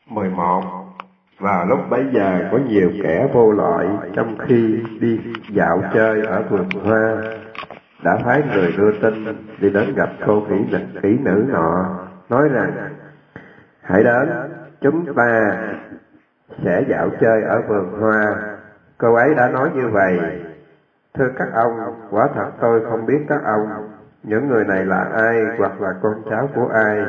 11. Vào lúc bấy giờ có nhiều kẻ vô loại trong khi đi dạo chơi ở vườn hoa đã phái người đưa tin đi đến gặp cô kỹ nữ nọ, nói rằng: hãy đến, chúng ta sẽ dạo chơi ở vườn hoa. Cô ấy đã nói như vậy: thưa các ông, quả thật tôi không biết các ông những người này là ai hoặc là con cháu của ai.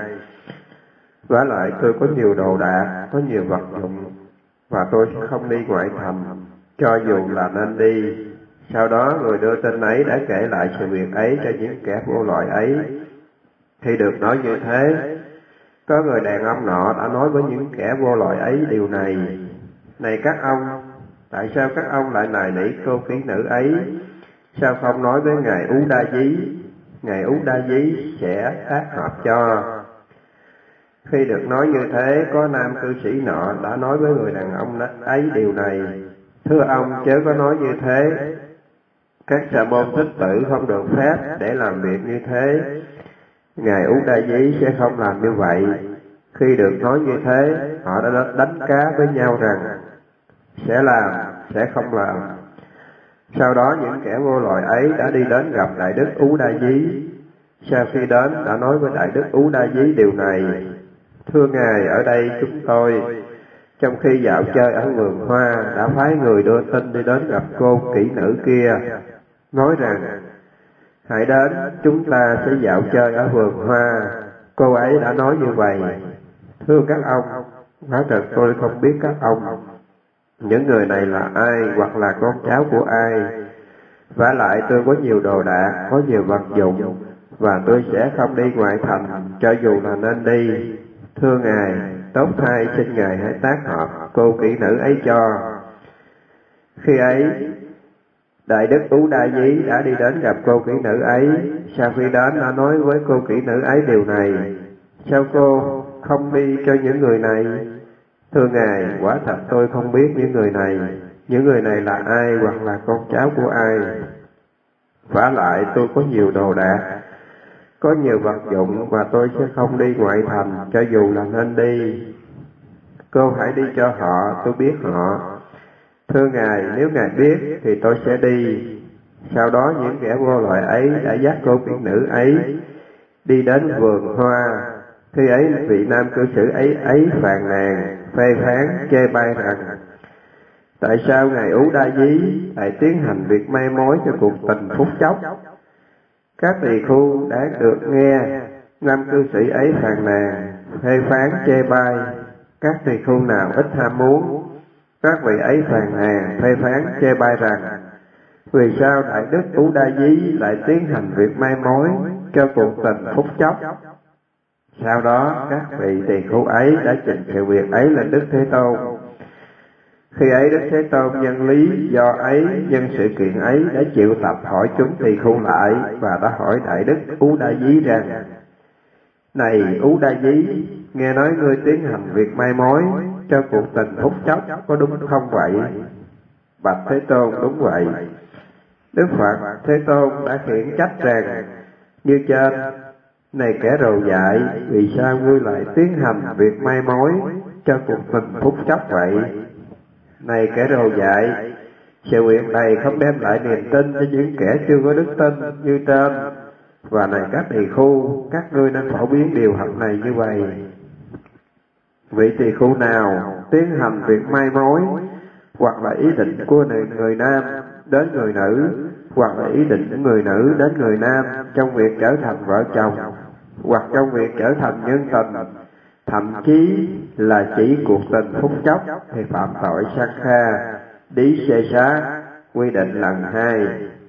Vả lại tôi có nhiều đồ đạc, có nhiều vật dụng, và tôi sẽ không đi ngoại thành, cho dù là nên đi. Sau đó người đưa tin ấy đã kể lại sự việc ấy cho những kẻ vô loại ấy. Khi được nói như thế, có người đàn ông nọ đã nói với những kẻ vô loại ấy điều này: này các ông, tại sao các ông lại nài nỉ cô kỹ nữ ấy? Sao không nói với ngài Ú Đa Dí? Ngài Ú Đa Dí sẽ tác hợp cho. Khi được nói như thế, có nam cư sĩ nọ đã nói với người đàn ông ấy điều này: thưa ông, chớ có nói như thế. Các sa môn thích tử không được phép để làm việc như thế. Ngài Ú Đa Dí sẽ không làm như vậy. Khi được nói như thế, họ đã đánh cá với nhau rằng sẽ làm, sẽ không làm. Sau đó những kẻ vô loại ấy đã đi đến gặp Đại Đức Ú Đa Dí. Sau khi đến đã nói với Đại Đức Ú Đa Dí điều này: thưa ngài, ở đây chúng tôi trong khi dạo chơi ở vườn hoa đã phái người đưa tin đi đến gặp cô kỹ nữ kia, nói rằng: hãy đến, chúng ta sẽ dạo chơi ở vườn hoa. Cô ấy đã nói như vậy. Thưa các ông, quả thật tôi không biết các ông những người này là ai hoặc là con cháu của ai. Vả lại tôi có nhiều đồ đạc, có nhiều vật dụng, và tôi sẽ không đi ngoại thành, cho dù là nên đi. Thưa ngài, tốt thay xin ngài hãy tác hợp cô kỹ nữ ấy cho. Khi ấy, Đại Đức Ú Đa Dí đã đi đến gặp cô kỹ nữ ấy. Sau khi đến đã nói với cô kỹ nữ ấy điều này: sao cô không đi cho những người này? Thưa ngài, quả thật tôi không biết những người này. Những người này là ai hoặc là con cháu của ai. Vả lại tôi có nhiều đồ đạc, có nhiều vật dụng, và tôi sẽ không đi ngoại thành, cho dù là nên đi. Cô hãy đi cho họ, tôi biết họ. Thưa ngài, nếu ngài biết thì tôi sẽ đi. Sau đó những kẻ vô loại ấy đã dắt cô kỹ nữ ấy đi đến vườn hoa. Khi ấy vị nam cư sĩ ấy phàn nàn, phê phán, chê bai rằng: tại sao ngài Ú Đa Dí lại tiến hành việc mai mối cho cuộc tình phút chốc? Các tỳ khưu đã được nghe nam cư sĩ ấy phàn nàn, phê phán, chê bai. Các tỳ khưu nào ít ham muốn, các vị ấy phàn nàn, phê phán, chê bai rằng: vì sao Đại Đức Ú Đa Dí lại tiến hành việc mai mối cho cuộc tình phút chốc? Sau đó các vị tỳ khưu ấy đã trình sự việc ấy lên Đức Thế Tôn. Khi ấy Đức Thế Tôn nhân lý do ấy, nhân sự kiện ấy đã triệu tập hỏi chúng tỳ khưu lại, và đã hỏi Đại Đức Ú Đa Dí rằng: này Ú Đa Dí, nghe nói ngươi tiến hành việc mai mối cho cuộc tình phút chốc, có đúng không vậy? Bạch Thế Tôn, đúng vậy. Đức Phật Thế Tôn đã khiển trách rằng như trên: này kẻ rồ dại, vì sao ngươi lại tiến hành việc mai mối cho cuộc tình phút chốc vậy? Này kẻ rồ dại, sự việc này không đem lại niềm tin cho những kẻ chưa có đức tin như trên. Và này các tỳ khưu, các ngươi nên phổ biến điều học này như vậy. Vị tỳ khưu nào tiến hành việc mai mối, hoặc là ý định của người nam đến người nữ, hoặc là ý định của người nữ đến người nam trong việc trở thành vợ chồng, hoặc trong việc trở thành nhân tình, thậm chí là chỉ cuộc tình phút chốc, thì phạm tội Sakha, Đí Xê Xá, quy định lần 2.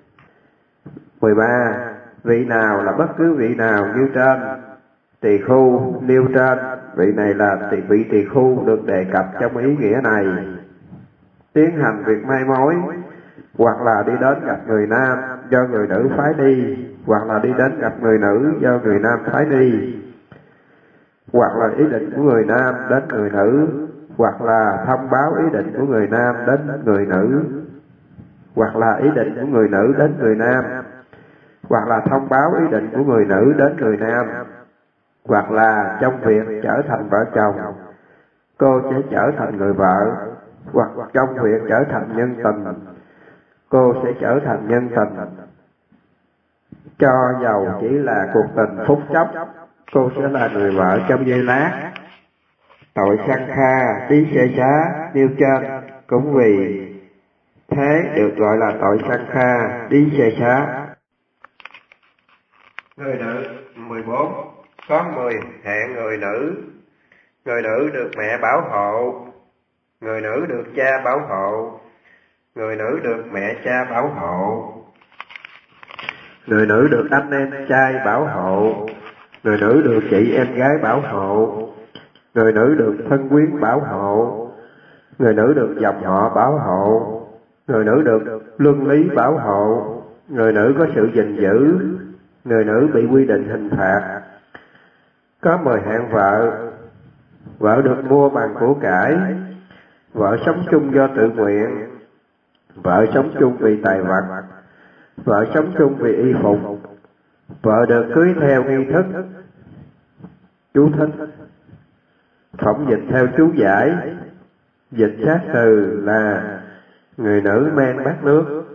13. Vị nào là bất cứ vị nào như trên tỳ khưu nêu trên, vị này là vị tỳ khưu được đề cập trong ý nghĩa này: tiến hành việc mai mối, hoặc là đi đến gặp người nam do người nữ phái đi, hoặc là đi đến gặp người nữ do người nam phái đi, hoặc là ý định của người nam đến người nữ, hoặc là thông báo ý định của người nam đến người nữ, hoặc là ý định của người nữ đến người nam, hoặc là thông báo ý định của người nữ đến người nam, hoặc là trong việc trở thành vợ chồng. cô sẽ trở thành người vợ, hoặc trong việc trở thành nhân tình, cô sẽ trở thành nhân tình. Cho dầu chỉ là cuộc tình phút chốc, cô sẽ là người vợ trong giây lát. Tội săn kha, tí xê xá, nêu trên cũng vì thế được gọi là tội săn kha, tí xê xá. Người nữ 14. Có 10 hạng người nữ. Người nữ được mẹ bảo hộ, người nữ được cha bảo hộ, người nữ được mẹ cha bảo hộ, người nữ được anh em trai bảo hộ, người nữ được chị em gái bảo hộ, người nữ được thân quyến bảo hộ, người nữ được dòng họ bảo hộ, người nữ được luân lý bảo hộ, người nữ có sự gìn giữ, người nữ bị quy định hình phạt. Có 10 hạng vợ. Vợ được mua bằng của cải, vợ sống chung do tự nguyện, vợ sống chung vì tài vật, vợ sống chung vì y phục, vợ được cưới theo nghi thức. Chú thích: phỏng dịch theo chú giải, dịch sát từ là người nữ mang bát nước.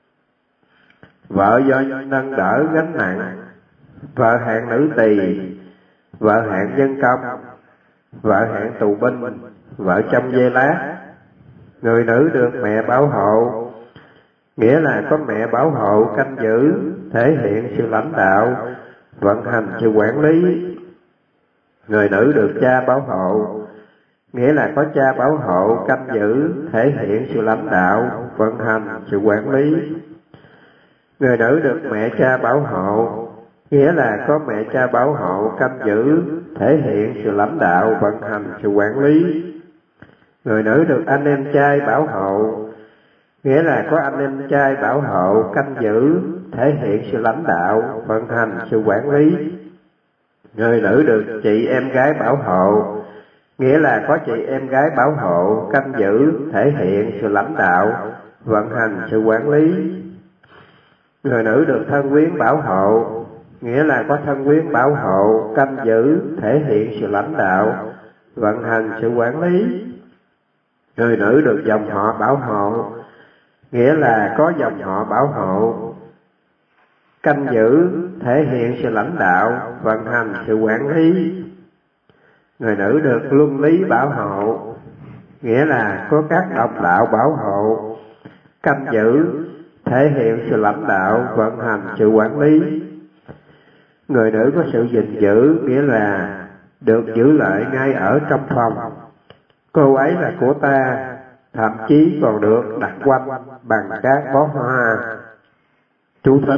Vợ do nâng đỡ gánh nặng, vợ hạng nữ tỳ, vợ hạng nhân công, vợ hạng tù binh, vợ trong giây lát. Người nữ được mẹ bảo hộ, nghĩa là có mẹ bảo hộ canh giữ, thể hiện sự lãnh đạo, vận hành sự quản lý. Người nữ được cha bảo hộ, nghĩa là có cha bảo hộ canh giữ, thể hiện sự lãnh đạo, vận hành sự quản lý. Người nữ được mẹ cha bảo hộ, nghĩa là có mẹ cha bảo hộ canh giữ, thể hiện sự lãnh đạo, vận hành sự quản lý. Người nữ được anh em trai bảo hộ, nghĩa là có anh em trai bảo hộ canh giữ, thể hiện sự lãnh đạo, vận hành sự quản lý. Người nữ được chị em gái bảo hộ, nghĩa là có chị em gái bảo hộ canh giữ, thể hiện sự lãnh đạo, vận hành sự quản lý. Người nữ được thân quyến bảo hộ, nghĩa là có thân quyến bảo hộ canh giữ, thể hiện sự lãnh đạo, vận hành sự quản lý. Người nữ được dòng họ bảo hộ, nghĩa là có dòng họ bảo hộ canh giữ, thể hiện sự lãnh đạo, vận hành sự quản lý. Người nữ được luân lý bảo hộ, nghĩa là có các đồng đạo bảo hộ canh giữ, thể hiện sự lãnh đạo, vận hành sự quản lý. Người nữ có sự gìn giữ, nghĩa là được giữ lại ngay ở trong phòng. Cô ấy là của ta, thậm chí còn được đặt quanh bằng các bó hoa. Chú thích: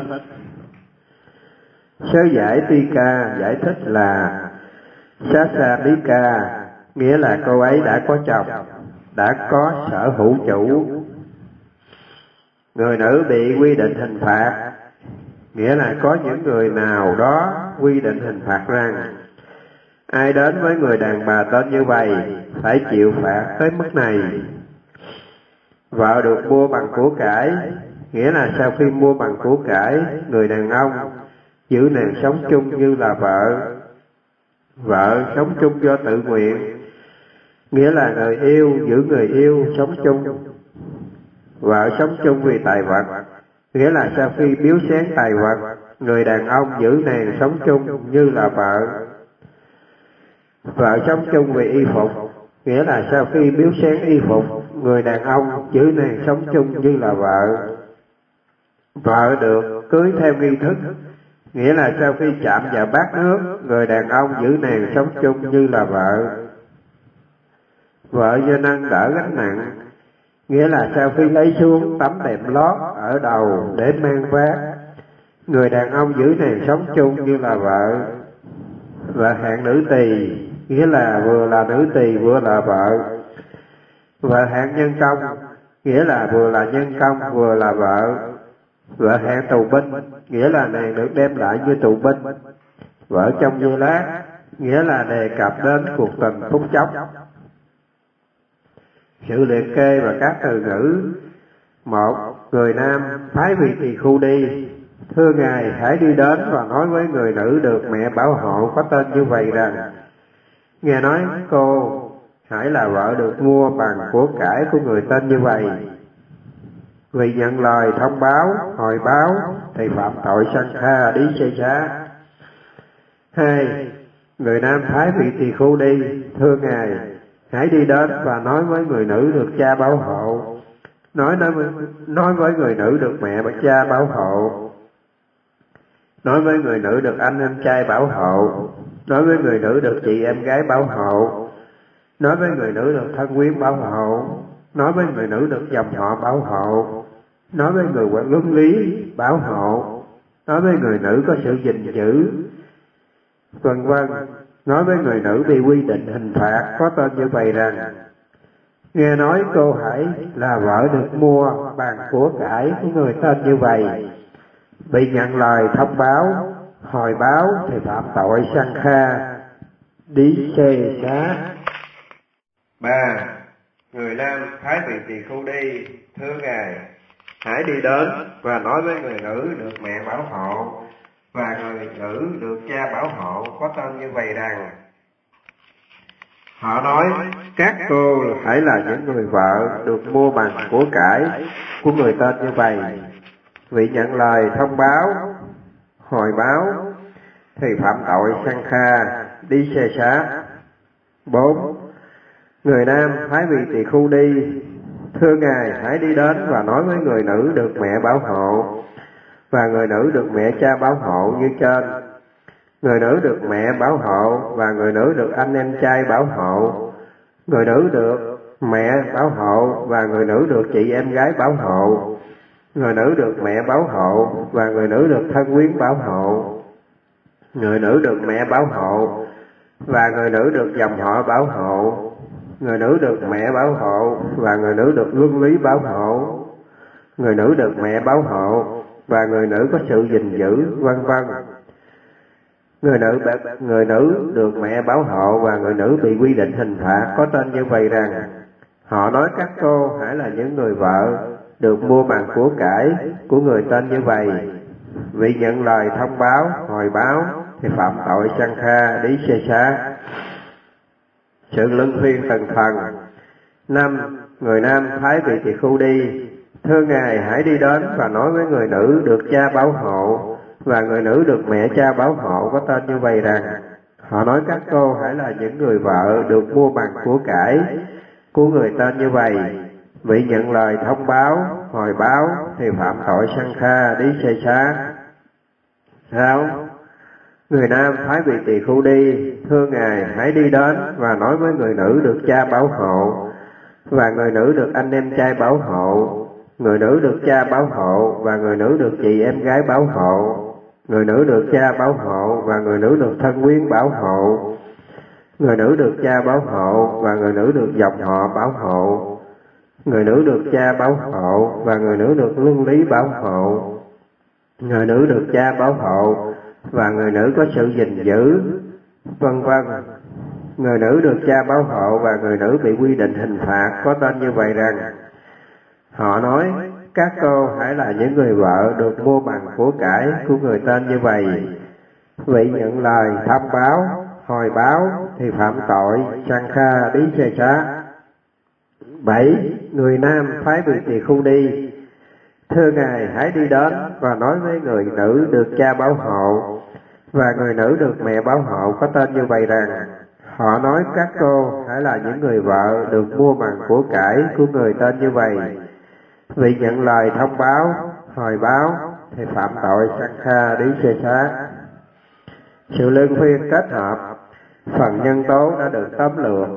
sớ giải Tika giải thích là Sasadika, nghĩa là cô ấy đã có chồng, đã có sở hữu chủ. Người nữ bị quy định hình phạt, nghĩa là có những người nào đó quy định hình phạt rằng ai đến với người đàn bà tên như vậy phải chịu phạt tới mức này. Vợ được mua bằng của cải, nghĩa là sau khi mua bằng của cải, người đàn ông giữ nàng sống chung như là vợ. Vợ sống chung do tự nguyện, nghĩa là người yêu giữ người yêu sống chung. Vợ sống chung vì tài vật, nghĩa là sau khi biếu xén tài vật, người đàn ông giữ nàng sống chung như là vợ. Vợ sống chung vì y phục, nghĩa là sau khi biếu xén y phục, người đàn ông giữ nàng sống chung như là vợ. Vợ được cưới theo nghi thức, nghĩa là sau khi chạm vào bát nước, người đàn ông giữ nàng sống chung như là vợ. Vợ do nâng đỡ gánh nặng, nghĩa là sau khi lấy xuống tấm đệm lót ở đầu để mang vác, người đàn ông giữ nàng sống chung như là vợ. Và hạng nữ tỳ, nghĩa là vừa là nữ tỳ vừa là vợ. Và hạng nhân công, nghĩa là vừa là nhân công vừa là vợ. Vợ hạng tù binh, nghĩa là nàng được đem lại như tù binh. Vợ trong giây lát, nghĩa là đề cập đến cuộc tình phút chốc. Sự liệt kê và các từ ngữ. 1. Người nam phái vị tỳ khu đi: thưa ngài, hãy đi đến và nói với người nữ được mẹ bảo hộ có tên như vậy rằng: nghe nói cô hãy là vợ được mua bằng của cải của người tên như vậy. Vì nhận lời thông báo, hồi báo thì phạm tội sanh kha đí xê xá. 2. Người nam phái vị tỳ khu đi, thưa Ngài, hãy đi đến và nói với người nữ được cha bảo hộ, nói với người nữ được mẹ và cha bảo hộ, nói với người nữ được anh em trai bảo hộ, nói với người nữ được chị em gái bảo hộ, nói với người nữ được thân quyến bảo hộ, nói với người nữ được dòng họ bảo hộ, nói với người quản luân lý bảo hộ, nói với người nữ có sự gìn giữ, vân vân. Nói với người nữ bị quy định hình phạt có tên như vậy rằng: nghe nói cô hãy là vợ được mua bằng của cải của người tên như vậy, bị nhận lời thông báo, hồi báo thì phạm tội sanh kha đí xê xá. 3. Người nam phái vị tỳ khu đi, thưa Ngài, hãy đi đến và nói với người nữ được mẹ bảo hộ và người nữ được cha bảo hộ có tên như vậy rằng: họ nói các cô hãy là những người vợ được mua bằng của cải của người tên như vậy, vì nhận lời thông báo, hồi báo thì phạm tội sanh kha đí xê xá. 4. Người nam phái vị tỳ khu đi, thưa Ngài, hãy đi đến và nói với người nữ được mẹ bảo hộ và người nữ được mẹ cha bảo hộ như trên. Người nữ được mẹ bảo hộ và người nữ được anh em trai bảo hộ, người nữ được mẹ bảo hộ và người nữ được chị em gái bảo hộ, người nữ được mẹ bảo hộ và người nữ được thân quyến bảo hộ, người nữ được mẹ bảo hộ và người nữ được dòng họ bảo hộ, người nữ được mẹ bảo hộ và người nữ được luân lý bảo hộ, người nữ được mẹ bảo hộ và người nữ có sự gìn giữ, vân vân. Người nữ được mẹ bảo hộ và người nữ bị quy định hình phạt có tên như vậy rằng: họ nói các cô hãy là những người vợ được mua bằng của cải của người tên như vậy, vì nhận lời thông báo, hồi báo thì phạm tội sanh kha đí xê xá. Sự luân phiên từng phần. 5. Người nam phái vị tỳ khu đi, thưa Ngài, hãy đi đến và nói với người nữ được cha bảo hộ và người nữ được mẹ cha bảo hộ có tên như vậy rằng: họ nói các cô hãy là những người vợ được mua bằng của cải của người tên như vậy, vì nhận lời thông báo, hồi báo thì phạm tội sanh kha đí xê xá. 6. Người nam phái vị tỳ khu đi, thưa Ngài, hãy đi đến và nói với người nữ được cha bảo hộ và người nữ được anh em trai bảo hộ, người nữ được cha bảo hộ và người nữ được chị em gái bảo hộ, người nữ được cha bảo hộ và người nữ được thân quyến bảo hộ, người nữ được cha bảo hộ và người nữ được dòng họ bảo hộ, người nữ được cha bảo hộ và người nữ được luân lý bảo hộ, người nữ được cha bảo hộ và người nữ có sự gìn giữ, vân vân. Người nữ được cha bảo hộ và người nữ bị quy định hình phạt có tên như vậy rằng: họ nói các cô hãy là những người vợ được mua bằng của cải của người tên như vậy, vì nhận lời thông báo, hồi báo thì phạm tội sanh kha đí xê xá. 7. Người nam phái vị tỳ khu đi, thưa Ngài, hãy đi đến và nói với người nữ được cha bảo hộ và người nữ được mẹ bảo hộ có tên như vậy rằng: họ nói các cô hãy là những người vợ được mua bằng của cải của người tên như vậy, vì nhận lời thông báo, hồi báo thì phạm tội sanh kha đí xê xá. Sự luân phiên kết hợp. Phần nhân tố đã được tóm lược.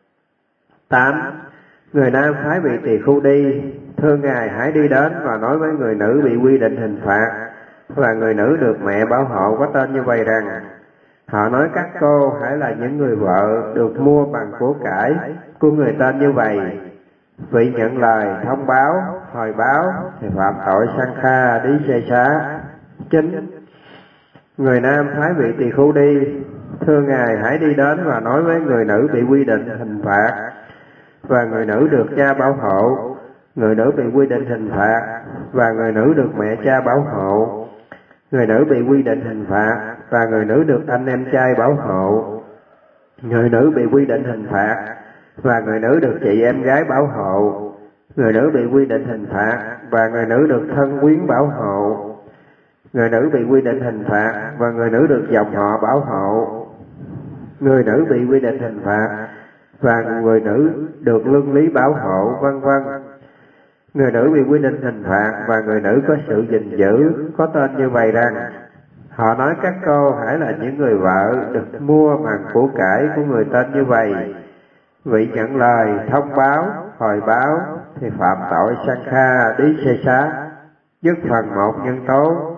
8. Người nam phái vị tỳ khu đi, thưa Ngài, hãy đi đến và nói với người nữ bị quy định hình phạt và người nữ được mẹ bảo hộ có tên như vậy rằng: họ nói các cô hãy là những người vợ được mua bằng của cải của người tên như vậy, vì nhận lời thông báo, hồi báo thì phạm tội sanh kha đí xê xá. 9. Người nam phái vị tỳ khu đi, thưa Ngài, hãy đi đến và nói với người nữ bị quy định hình phạt và người nữ được cha bảo hộ, người nữ bị quy định hình phạt và người nữ được mẹ cha bảo hộ, người nữ bị quy định hình phạt và người nữ được anh em trai bảo hộ, người nữ bị quy định hình phạt và người nữ được chị em gái bảo hộ. Người nữ bị quy định hình phạt và người nữ được thân quyến bảo hộ. Người nữ bị quy định hình phạt và người nữ được dòng họ bảo hộ. Người nữ bị quy định hình phạt và người nữ được luân lý bảo hộ, vân vân. Người nữ bị quy định hình phạt và người nữ có sự gìn giữ, có tên như vậy rằng: họ nói các cô hãy là những người vợ được mua bằng của cải của người tên như vậy. Vị nhận lời, thông báo, hồi báo thì phạm tội Sankha Đí Xê Xá. Dứt phần 1 nhân tố.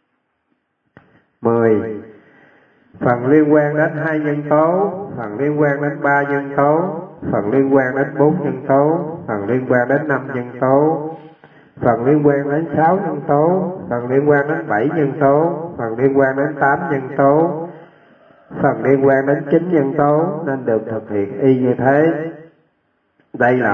10. Phần liên quan đến 2 nhân tố, phần liên quan đến 3 nhân tố, phần liên quan đến 4 nhân tố, phần liên quan đến 5 nhân tố, phần liên quan đến 6 nhân tố, phần liên quan đến 7 nhân tố, phần liên quan đến 8 nhân tố, phần liên quan đến 9 nhân tố nên được thực hiện y như thế. Đây là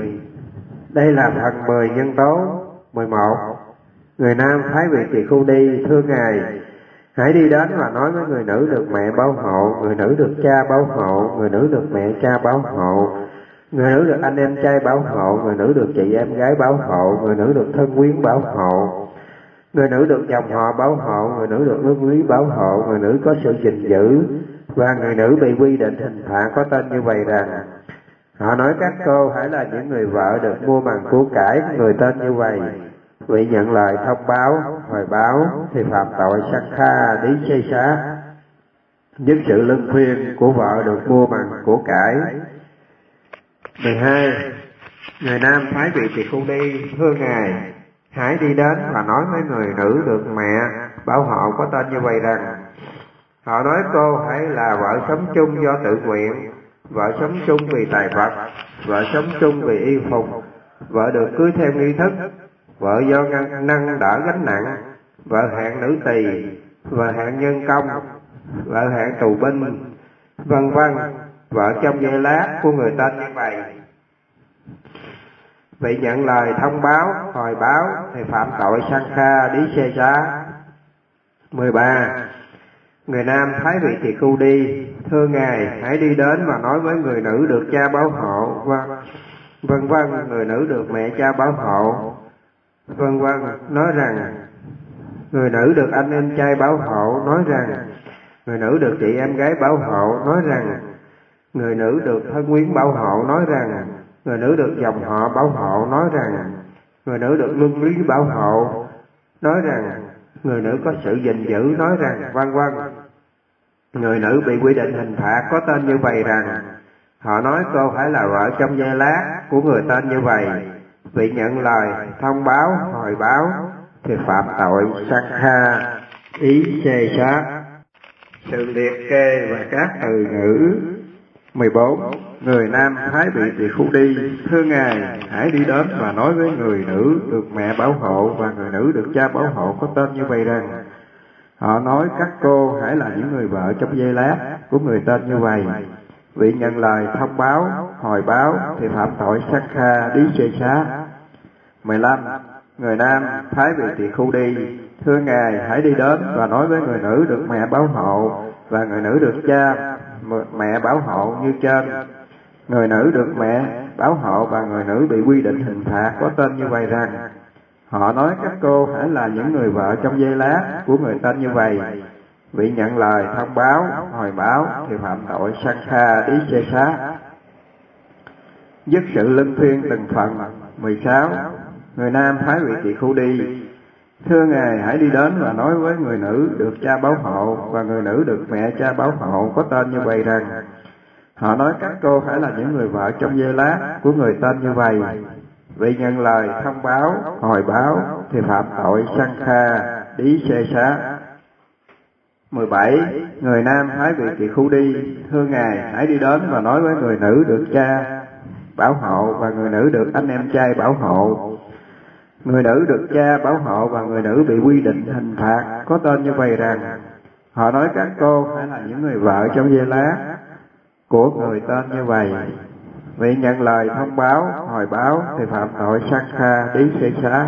phần 10 nhân tố. 11. Người nam phái vị tỳ khu đi, thưa ngài, hãy đi đến và nói với người nữ được mẹ bảo hộ, người nữ được cha bảo hộ, người nữ được mẹ cha bảo hộ, người nữ được anh em trai bảo hộ, người nữ được chị em gái bảo hộ, người nữ được thân quyến bảo hộ, người nữ được dòng họ bảo hộ, người nữ được luân lý bảo hộ, người nữ có sự gìn giữ và người nữ bị quy định hình phạt có tên như vậy rằng: họ nói các cô hãy là những người vợ được mua bằng của cải người tên như vậy. Vị nhận lời, thông báo, hồi báo thì phạm tội Sankha Đí Xê Xá. Dứt sự lân phiên của vợ được mua bằng của cải. 12. Người nam phái vị tỳ khu đi, thưa ngài, hãy đi đến và nói với người nữ được mẹ bảo hộ có tên như vậy rằng: họ nói cô hãy là vợ sống chung do tự nguyện, vợ sống chung vì tài vật, vợ sống chung vì y phục, vợ được cưới theo nghi thức, vợ do nâng đỡ gánh nặng, vợ hạng nữ tỳ, vợ hạng nhân công, vợ hạng tù binh, vân vân, vợ trong dây lát của người tên như vậy. Vị nhận lời, thông báo, hồi báo thì phạm tội Sankha Đí Xê Xá. 13. Người nam phái vị tỳ khu đi, thưa ngài, hãy đi đến và nói với người nữ được cha bảo hộ, vân vân, người nữ được mẹ cha bảo hộ, vân vân, nói rằng: người nữ được anh em trai bảo hộ, nói rằng: người nữ được chị em gái bảo hộ, nói rằng: người nữ được thân quyến bảo hộ, nói rằng: người nữ được dòng họ bảo hộ, nói rằng: người nữ được luân lý bảo hộ, nói rằng: người nữ có sự gìn giữ, nói rằng, vân vân. Người nữ bị quy định hình phạt có tên như vậy rằng: họ nói cô phải là vợ trong giây lát của người tên như vậy. Vị nhận lời, thông báo, hồi báo thì phạm tội Sankha Ý Xê Xá. Sự liệt kê và các từ ngữ. 14. Người nam phái vị tỳ khu đi, thưa ngài, hãy đi đến và nói với người nữ được mẹ bảo hộ và người nữ được cha bảo hộ có tên như vậy rằng: họ nói các cô hãy là những người vợ trong giây lát của người tên như vậy. Vị nhận lời, thông báo, hồi báo thì phạm tội Sankha Đí Xê Xá. 15. Người nam phái vị tỳ khu đi, thưa ngài, hãy đi đến và nói với người nữ được mẹ bảo hộ và người nữ được cha mẹ bảo hộ như trên. Người nữ được mẹ bảo hộ và người nữ bị quy định hình phạt có tên như vậy rằng: họ nói các cô hãy là những người vợ trong giây lát của người tên như vậy. Vị nhận lời, thông báo, hồi báo thì phạm tội Sankha Đí Xê Xá. Dứt sự luân phiên từng phần. 16. Người nam phái vị tỳ khu đi, thưa ngài, hãy đi đến và nói với người nữ được cha bảo hộ và người nữ được mẹ cha bảo hộ có tên như vậy rằng: họ nói các cô phải là những người vợ trong giây lát của người tên như vậy. Vị nhận lời, thông báo, hồi báo thì phạm tội Sankha Đí Xê Xá. 17. Người nam phái vị tỳ khu đi, thưa ngài, hãy đi đến và nói với người nữ được cha bảo hộ và người nữ được anh em trai bảo hộ. Người nữ được cha bảo hộ và người nữ bị quy định hình phạt có tên như vậy rằng: họ nói các cô phải là những người vợ trong giây lát của người tên như vậy. Vị nhận lời, thông báo, hồi báo thì phạm tội Sankha Đí Xê Xá.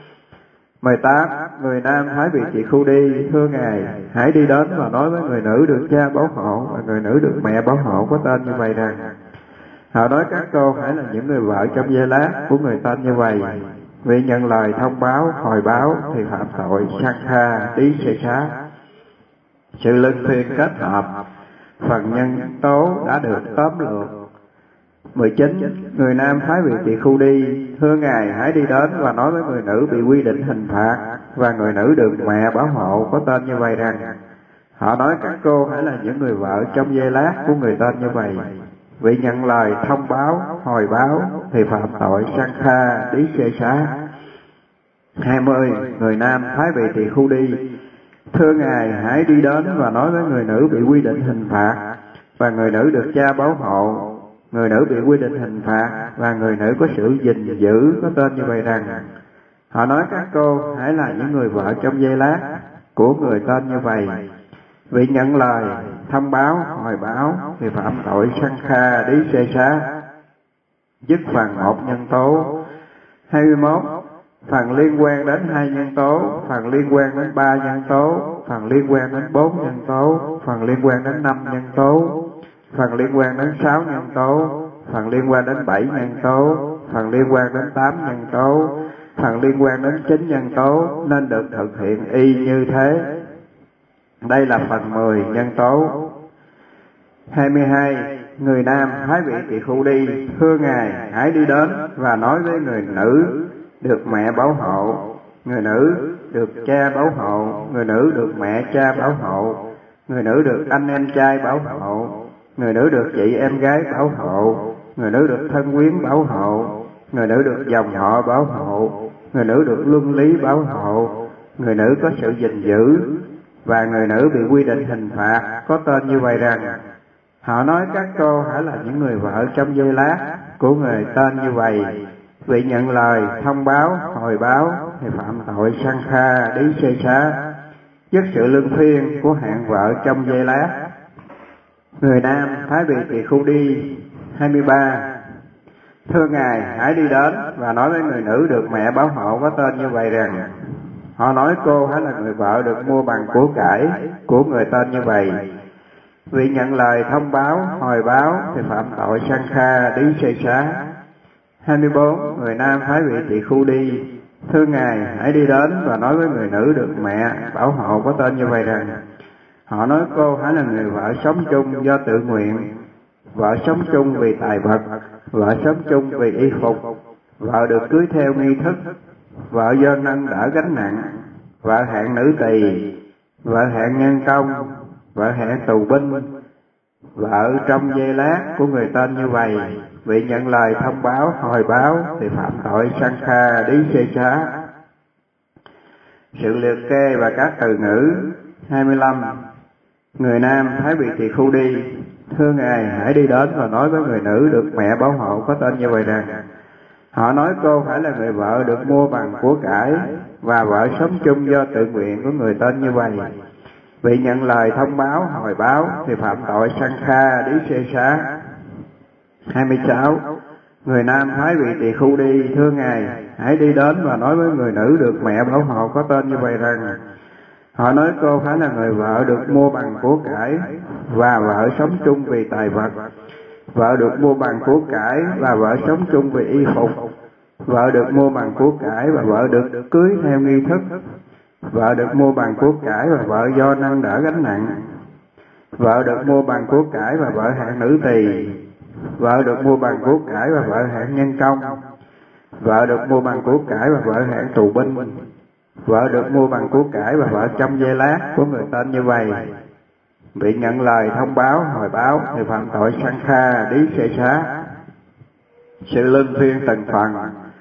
18. Người nam phái vị tỳ khu đi, thưa ngài, hãy đi đến và nói với người nữ được cha bảo hộ và người nữ được mẹ bảo hộ có tên như vậy rằng: Họ nói các cô hãy là những người vợ trong giây lát của người tên như vậy. Vì nhận lời thông báo, hồi báo thì phạm tội Sankha Tí Sê Xá. Sự luân phiên kết hợp phần nhân tố đã được tóm lược. 19. Người nam phái vị tỳ khu đi, thưa ngài hãy đi đến và nói với người nữ bị quy định hình phạt và người nữ được mẹ bảo hộ có tên như vậy rằng: họ nói các cô hãy là những người vợ trong giây lát của người tên như vậy. Vị nhận lời thông báo, hồi báo thì phạm tội Sankha Tí Sê Xá. 20. Người nam phái vị tỳ khu đi, thưa ngài hãy đi đến và nói với người nữ bị quy định hình phạt và người nữ được cha bảo hộ, người nữ bị quy định hình phạt và người nữ có sự gìn giữ có tên như vậy rằng: họ nói các cô hãy là những người vợ trong giây lát của người tên như vậy. Vị nhận lời thông báo, hồi báo thì phạm tội Sankha Tí Sê Xá. Dứt phần một nhân tố. 21. Phần liên quan đến 2 nhân tố, phần liên quan đến 3 nhân tố, phần liên quan đến 4 nhân tố, phần liên quan đến 5 nhân tố, phần liên quan đến 6 nhân tố, phần liên quan đến 7 nhân tố, phần liên quan đến 8 nhân tố, phần liên quan đến 9 nhân tố nên được thực hiện y như thế. Đây là phần 10 nhân tố. 22. Người nam phái vị tỳ khu đi, thưa ngài hãy đi đến và nói với người nữ được mẹ bảo hộ, người nữ được cha bảo hộ, người nữ được mẹ cha bảo hộ, người nữ được anh em trai bảo hộ, người nữ được chị em gái bảo hộ, người nữ được thân quyến bảo hộ, người nữ được dòng họ bảo hộ, người nữ được luân lý bảo hộ, người nữ có sự gìn giữ và người nữ bị quy định hình phạt có tên như vậy rằng: họ nói các cô hãy là những người vợ trong giây lát của người tên như vậy. Vị nhận lời thông báo, hồi báo thì phạm tội Sankha Tí Sê Xá. Dứt sự luân phiên của hạng vợ trong giây lát. Người nam phái vị tỳ khu đi. 23. Thưa ngài hãy đi đến và nói với người nữ được mẹ bảo hộ có tên như vậy rằng: họ nói cô hãy là người vợ được mua bằng của cải của người tên như vậy. Vị nhận lời thông báo, hồi báo thì phạm tội Sankha Tí Sê Xá. 24. Người nam phái vị tỳ khu đi, thưa ngài hãy đi đến và nói với người nữ được mẹ bảo hộ có tên như vậy rằng: họ nói cô hãy là người vợ sống chung do tự nguyện, vợ sống chung vì tài vật, vợ sống chung vì y phục, vợ được cưới theo nghi thức, vợ do nâng đỡ gánh nặng, vợ hạng nữ tỳ, vợ hạng nhân công, vợ hạng tù binh, vợ trong giây lát của người tên như vậy. Vị nhận lời thông báo, hồi báo thì phạm tội Sankha Tí Sê Xá. Sự liệt kê và các từ ngữ. 25. Người nam phái vị tỳ khu đi, thưa ngài hãy đi đến và nói với người nữ được mẹ bảo hộ có tên như vậy rằng: họ nói cô phải là người vợ được mua bằng của cải và vợ sống chung do tự nguyện của người tên như vậy. Vị nhận lời thông báo, hồi báo thì phạm tội Sankha Tí Sê Xá. 26. Người nam phái vị tỳ khu đi, thưa ngài hãy đi đến và nói với người nữ được mẹ bảo hộ có tên như vậy rằng: họ nói cô phải là người vợ được mua bằng của cải và vợ sống chung vì tài vật, vợ được mua bằng của cải và vợ sống chung vì y phục, vợ được mua bằng của cải và vợ được cưới theo nghi thức, vợ được mua bằng của cải và vợ do nâng đỡ gánh nặng, vợ được mua bằng của cải và vợ hạng nữ tỳ, vợ được mua bằng của cải và vợ hạng nhân công, vợ được mua bằng của cải và vợ hạng tù binh, vợ được mua bằng của cải và vợ trong giây lát của người tên như vậy. Vị nhận lời thông báo, hồi báo thì phạm tội Sankha Tí Sê Xá. Sự luân phiên từng phần.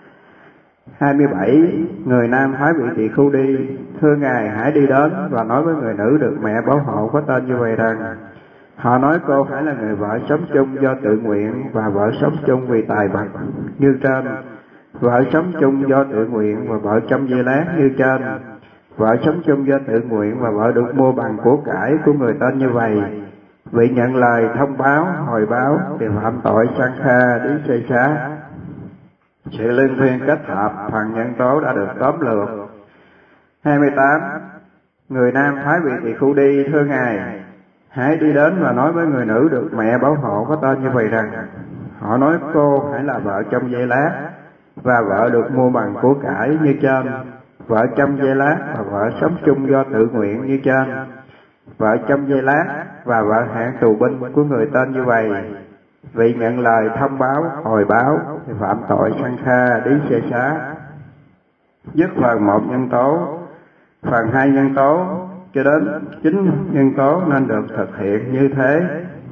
27. Người nam phái vị tỳ khu đi, thưa ngài hãy đi đến và nói với người nữ được mẹ bảo hộ có tên như vậy rằng: họ nói cô phải là người vợ sống chung do tự nguyện và vợ sống chung vì tài vật như trên, vợ sống chung do tự nguyện và vợ trong giây lát như trên, vợ sống chung do tự nguyện và vợ được mua bằng của cải của người tên như vậy. Vị nhận lời thông báo, hồi báo thì phạm tội Sankha Tí Sê Xá. Sự liên phiên kết hợp phần nhân tố đã được tóm lược. 28. Người nam phái vị tỳ khu đi, thưa ngài hãy đi đến và nói với người nữ được mẹ bảo hộ có tên như vậy rằng: Họ nói cô hãy là vợ trong giây lát, và vợ được mua bằng của cải như trên. Vợ trong giây lát và vợ sống chung do tự nguyện như trên. Vợ trong giây lát và vợ hạn tù binh của người tên như vậy. Vị nhận lời thông báo, hồi báo thì phạm tội sang kha đí xê xá. Dứt phần một nhân tố, phần hai nhân tố cho đến 9 nhân tố nên được thực hiện như thế.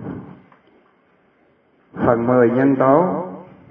Phần 10 nhân tố.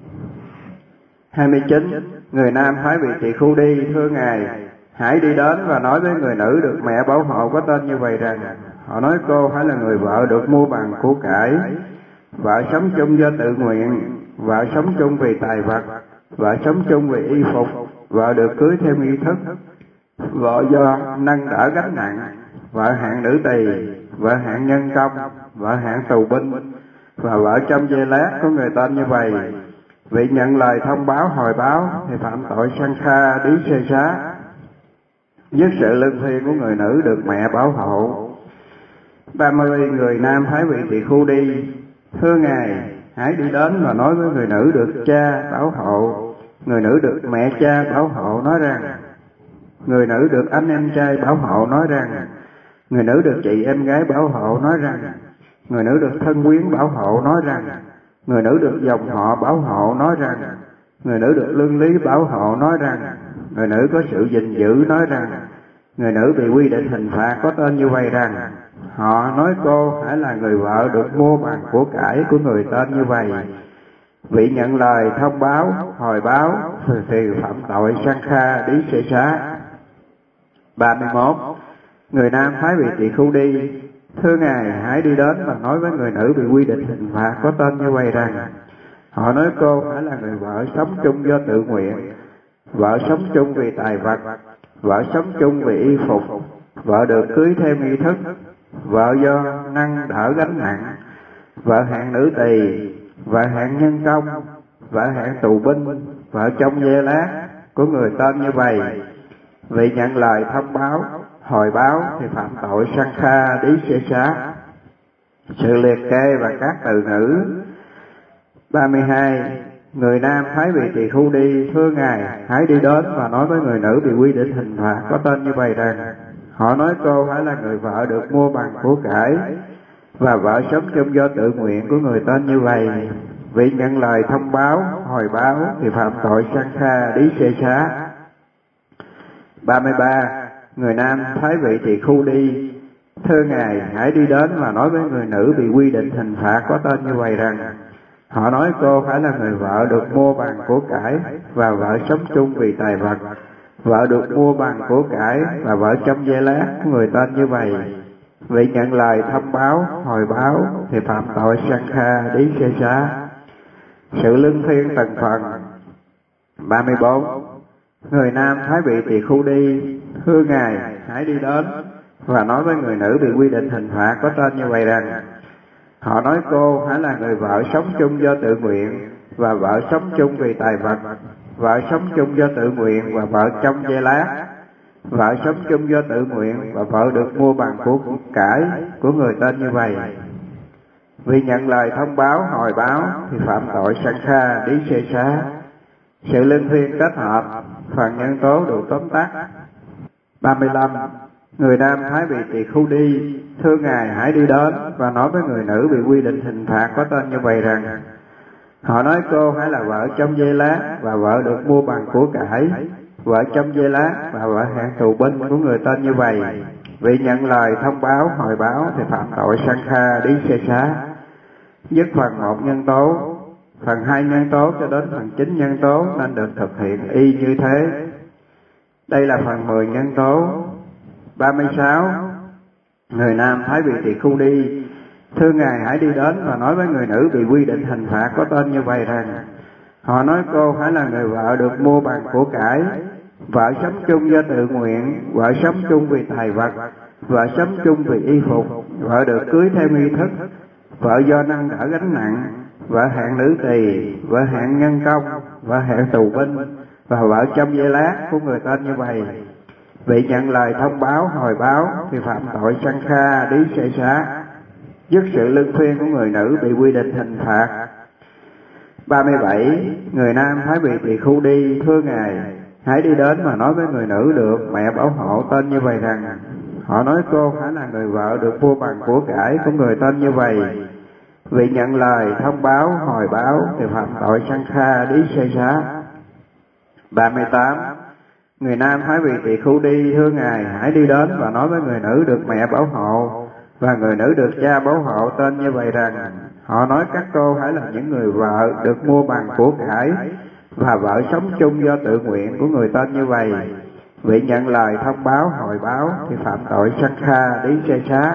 29. Người nam phái vị tỳ khu đi, thưa Ngài, hãy đi đến và nói với người nữ được mẹ bảo hộ có tên như vậy rằng: họ nói cô hãy là người vợ được mua bằng của cải, vợ sống chung do tự nguyện, vợ sống chung vì tài vật, vợ sống chung vì y phục, vợ được cưới theo nghi thức, vợ do nâng đỡ gánh nặng, vợ hạng nữ tỳ, vợ hạng nhân công, vợ hạng tù binh, và vợ trong giây lát có người tên như vậy. Vị nhận lời thông báo, hồi báo thì phạm tội sang kha đí xê xá. Dứt sự lương phiên của người nữ được mẹ bảo hộ. 30. Người nam phái vị tỳ khu đi, thưa Ngài, hãy đi đến và nói với người nữ được cha bảo hộ, người nữ được mẹ cha bảo hộ nói rằng, người nữ được anh em trai bảo hộ nói rằng, người nữ được chị em gái bảo hộ nói rằng, người nữ được thân quyến bảo hộ nói rằng, người nữ được dòng họ bảo hộ nói rằng, người nữ được lương lý bảo hộ nói rằng, người nữ có sự gìn giữ nói rằng, người nữ bị quy định hình phạt có tên như vậy rằng, họ nói cô hãy là người vợ được mua bằng của cải của người tên như vậy. Vị nhận lời thông báo, hồi báo thì phạm tội sang kha đí xê xá. 31. Người nam phái vị tỳ khu đi, thưa Ngài, hãy đi đến và nói với người nữ bị quy định hình phạt có tên như vậy rằng, họ nói cô hãy là người vợ sống chung do tự nguyện, vợ sống chung vì tài vật, vợ sống chung vì y phục, vợ được cưới theo nghi thức, vợ do nâng đỡ gánh nặng, vợ hạng nữ tỳ, vợ hạng nhân công, vợ hạng tù binh, vợ trong giây lát của người tên như vậy. Vị nhận lời thông báo, hồi báo thì phạm tội sang kha đí xê xá. Sự liệt kê và các từ ngữ. 32. Người nam phái vị tỳ khu đi, thưa Ngài, hãy đi đến và nói với người nữ bị quy định hình phạt có tên như vậy rằng, họ nói cô hãy là người vợ được mua bằng của cải, và vợ sống chung do tự nguyện của người tên như vậy. Vị nhận lời thông báo, hồi báo thì phạm tội sang kha đí xê xá. 33. Người nam phái vị tỳ khu đi, thưa Ngài, hãy đi đến và nói với người nữ bị quy định hình phạt có tên như vậy rằng, họ nói cô phải là người vợ được mua bằng của cải, và vợ sống chung vì tài vật, vợ được mua bằng của cải, và vợ trong giây lát của người tên như vậy. Vị nhận lời thông báo, hồi báo thì phạm tội sang kha đí xê xá. Sự lương phiên từng phần. 34. Người nam phái vị tỳ khu đi, thưa Ngài, hãy đi đến và nói với người nữ bị quy định hình phạt có tên như vậy rằng, họ nói cô hãy là người vợ sống chung do tự nguyện, và vợ sống chung vì tài vật, vợ sống chung do tự nguyện và vợ trong giây lát, vợ sống chung do tự nguyện và vợ được mua bằng của cải của người tên như vậy. Vì nhận lời thông báo, hồi báo thì phạm tội sang kha đí xê xá. Sự lương phiên kết hợp, phần nhân tố được tóm tắt. 35. Người nam phái vị tỳ khu đi, thưa Ngài, hãy đi đến và nói với người nữ bị quy định hình phạt có tên như vậy rằng, họ nói cô hãy là vợ trong giây lát và vợ được mua bằng của cải, vợ trong giây lát và vợ hạng tù binh của người tên như vậy. Vì nhận lời thông báo, hồi báo thì phạm tội sang kha đí xê xá. Dứt phần 1 nhân tố, phần 2 nhân tố cho đến phần 9 nhân tố nên được thực hiện y như thế. Đây là phần 10 nhân tố. 36. Người nam phái vị tỳ khu đi, thưa Ngài, hãy đi đến và nói với người nữ bị quy định hình phạt có tên như vậy rằng, họ nói cô phải là người vợ được mua bằng của cải, vợ sống chung do tự nguyện, vợ sống chung vì tài vật, vợ sống chung vì y phục, vợ được cưới theo nghi thức, vợ do nâng đỡ gánh nặng, vợ hạng nữ tỳ, vợ hạng nhân công, vợ hạng tù binh, và vợ trong giây lát của người tên như vậy. Vị nhận lời thông báo, hồi báo thì phạm tội sang kha đí xê xá. Dứt sự lương phiên của người nữ bị quy định hình phạt. 37. Người nam thái vị tỳ khưu đi, thưa Ngài, hãy đi đến và nói với người nữ được mẹ bảo hộ tên như vậy rằng: họ nói cô phải là người vợ được mua bằng của cải của người tên như vậy. Vì nhận lời thông báo hồi báo thì phạm tội sanh kha đí xê xá. 38. Người nam thái vị tỳ khưu đi, thưa Ngài, hãy đi đến và nói với người nữ được mẹ bảo hộ và người nữ được cha bảo hộ tên như vậy rằng: họ nói các cô phải là những người vợ được mua bằng của cải và vợ sống chung do tự nguyện của người tên như vậy. Vị nhận lời thông báo hồi báo thì phạm tội sanh kha đí xê xá.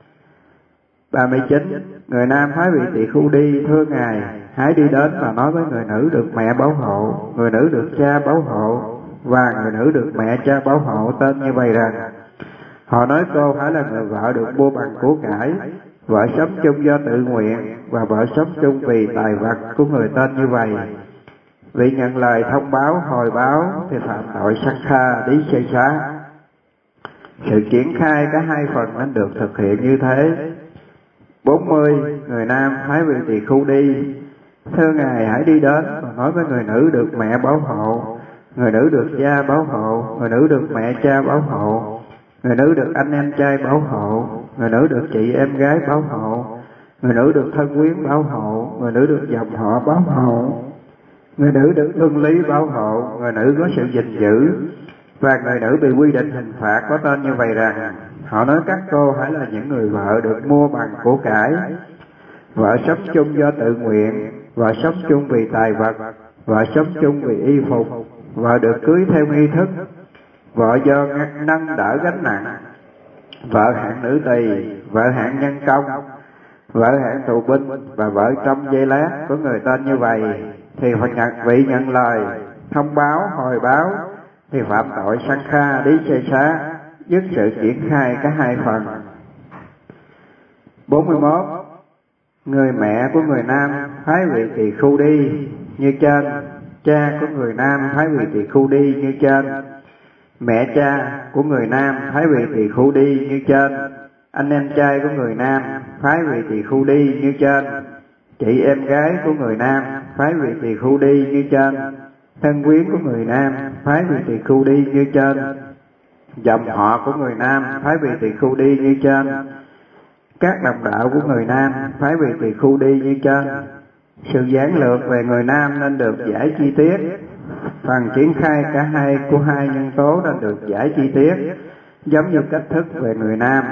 39. Người nam thái vị tỳ khưu đi, thưa Ngài, hãy đi đến và nói với người nữ được mẹ bảo hộ, người nữ được cha bảo hộ và người nữ được mẹ cha bảo hộ tên như vậy rằng: họ nói cô phải là người vợ được mua bằng của cải, vợ sống chung do tự nguyện và vợ sống chung vì tài vật của người tên như vậy. Vị nhận lời thông báo hồi báo thì phạm tội sanh kha đí xê xá. Sự triển khai cả hai phần nên được thực hiện như thế. 40. Người nam thái vị tỳ khưu đi, thưa Ngài, hãy đi đến và nói với người nữ được mẹ bảo hộ, người nữ được cha bảo hộ, người nữ được mẹ cha bảo hộ, người nữ được anh em trai bảo hộ, người nữ được chị em gái bảo hộ, người nữ được thân quyến bảo hộ, người nữ được dòng họ bảo hộ, người nữ được luân lý bảo hộ, người nữ có sự gìn giữ và người nữ bị quy định hình phạt có tên như vậy rằng: họ nói các cô phải là những người vợ được mua bằng của cải, vợ sống chung do tự nguyện, vợ sống chung vì tài vật, vợ sống chung vì y phục, vợ được cưới theo nghi thức, vợ do nâng đỡ gánh nặng, vợ hạng nữ tỳ, vợ hạng nhân công, vợ hạng tù binh và vợ trong dây lát của người tên như vậy. Thì vị nhận lời thông báo hồi báo thì phạm tội sanh kha đí xê xá, dứt sự triển khai cả hai phần. 41. Người mẹ của người nam thái vị tỳ khưu đi như trên, cha của người nam thái vị tỳ khưu đi như trên, mẹ cha của người nam thái vị tỳ khưu đi như trên, anh em trai của người nam thái vị tỳ khưu đi như trên, chị em gái của người nam thái vị tỳ khưu đi như trên, thân quyến của người nam thái vị tỳ khưu đi như trên, dòng họ của người nam thái vị tỳ khưu đi như trên, các đồng đạo của người nam thái vị tỳ khưu đi như trên. Sự giảng lược về người nam nên được giải chi tiết. Phần triển khai cả hai của hai nhân tố nên được giải chi tiết, giống như cách thức về người nam.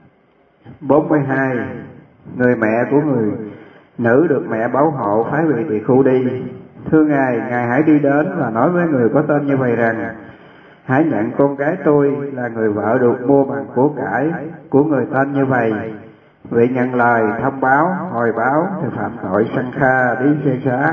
42. Người mẹ của người nữ được mẹ bảo hộ thái vị tỳ khưu đi, thưa Ngài, Ngài hãy đi đến và nói với người có tên như vậy rằng: hãy nhận con gái tôi là người vợ được mua bằng của cải của người tên như vậy. Vị nhận lời thông báo hồi báo thì phạm tội sanh kha đí xê xá.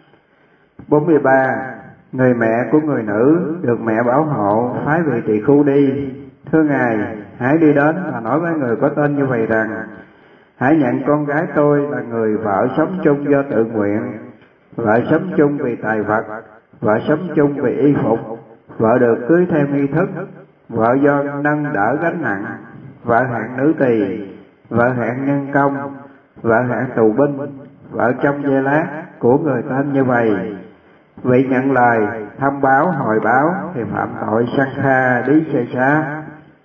43. Người mẹ của người nữ được mẹ bảo hộ phái vị tỳ khưu đi, thưa Ngài, hãy đi đến và nói với người có tên như vậy rằng: hãy nhận con gái tôi là người vợ sống chung do tự nguyện, vợ sống chung vì tài vật, vợ sống chung vì y phục, vợ được cưới theo nghi thức, vợ do nâng đỡ gánh nặng, vợ hạng nữ tỳ, vợ hạng nhân công, vợ hạng tù binh, vợ trong dây lát của người tên như vậy. Vị nhận lời thông báo hồi báo thì phạm tội sanh kha đí xê xá.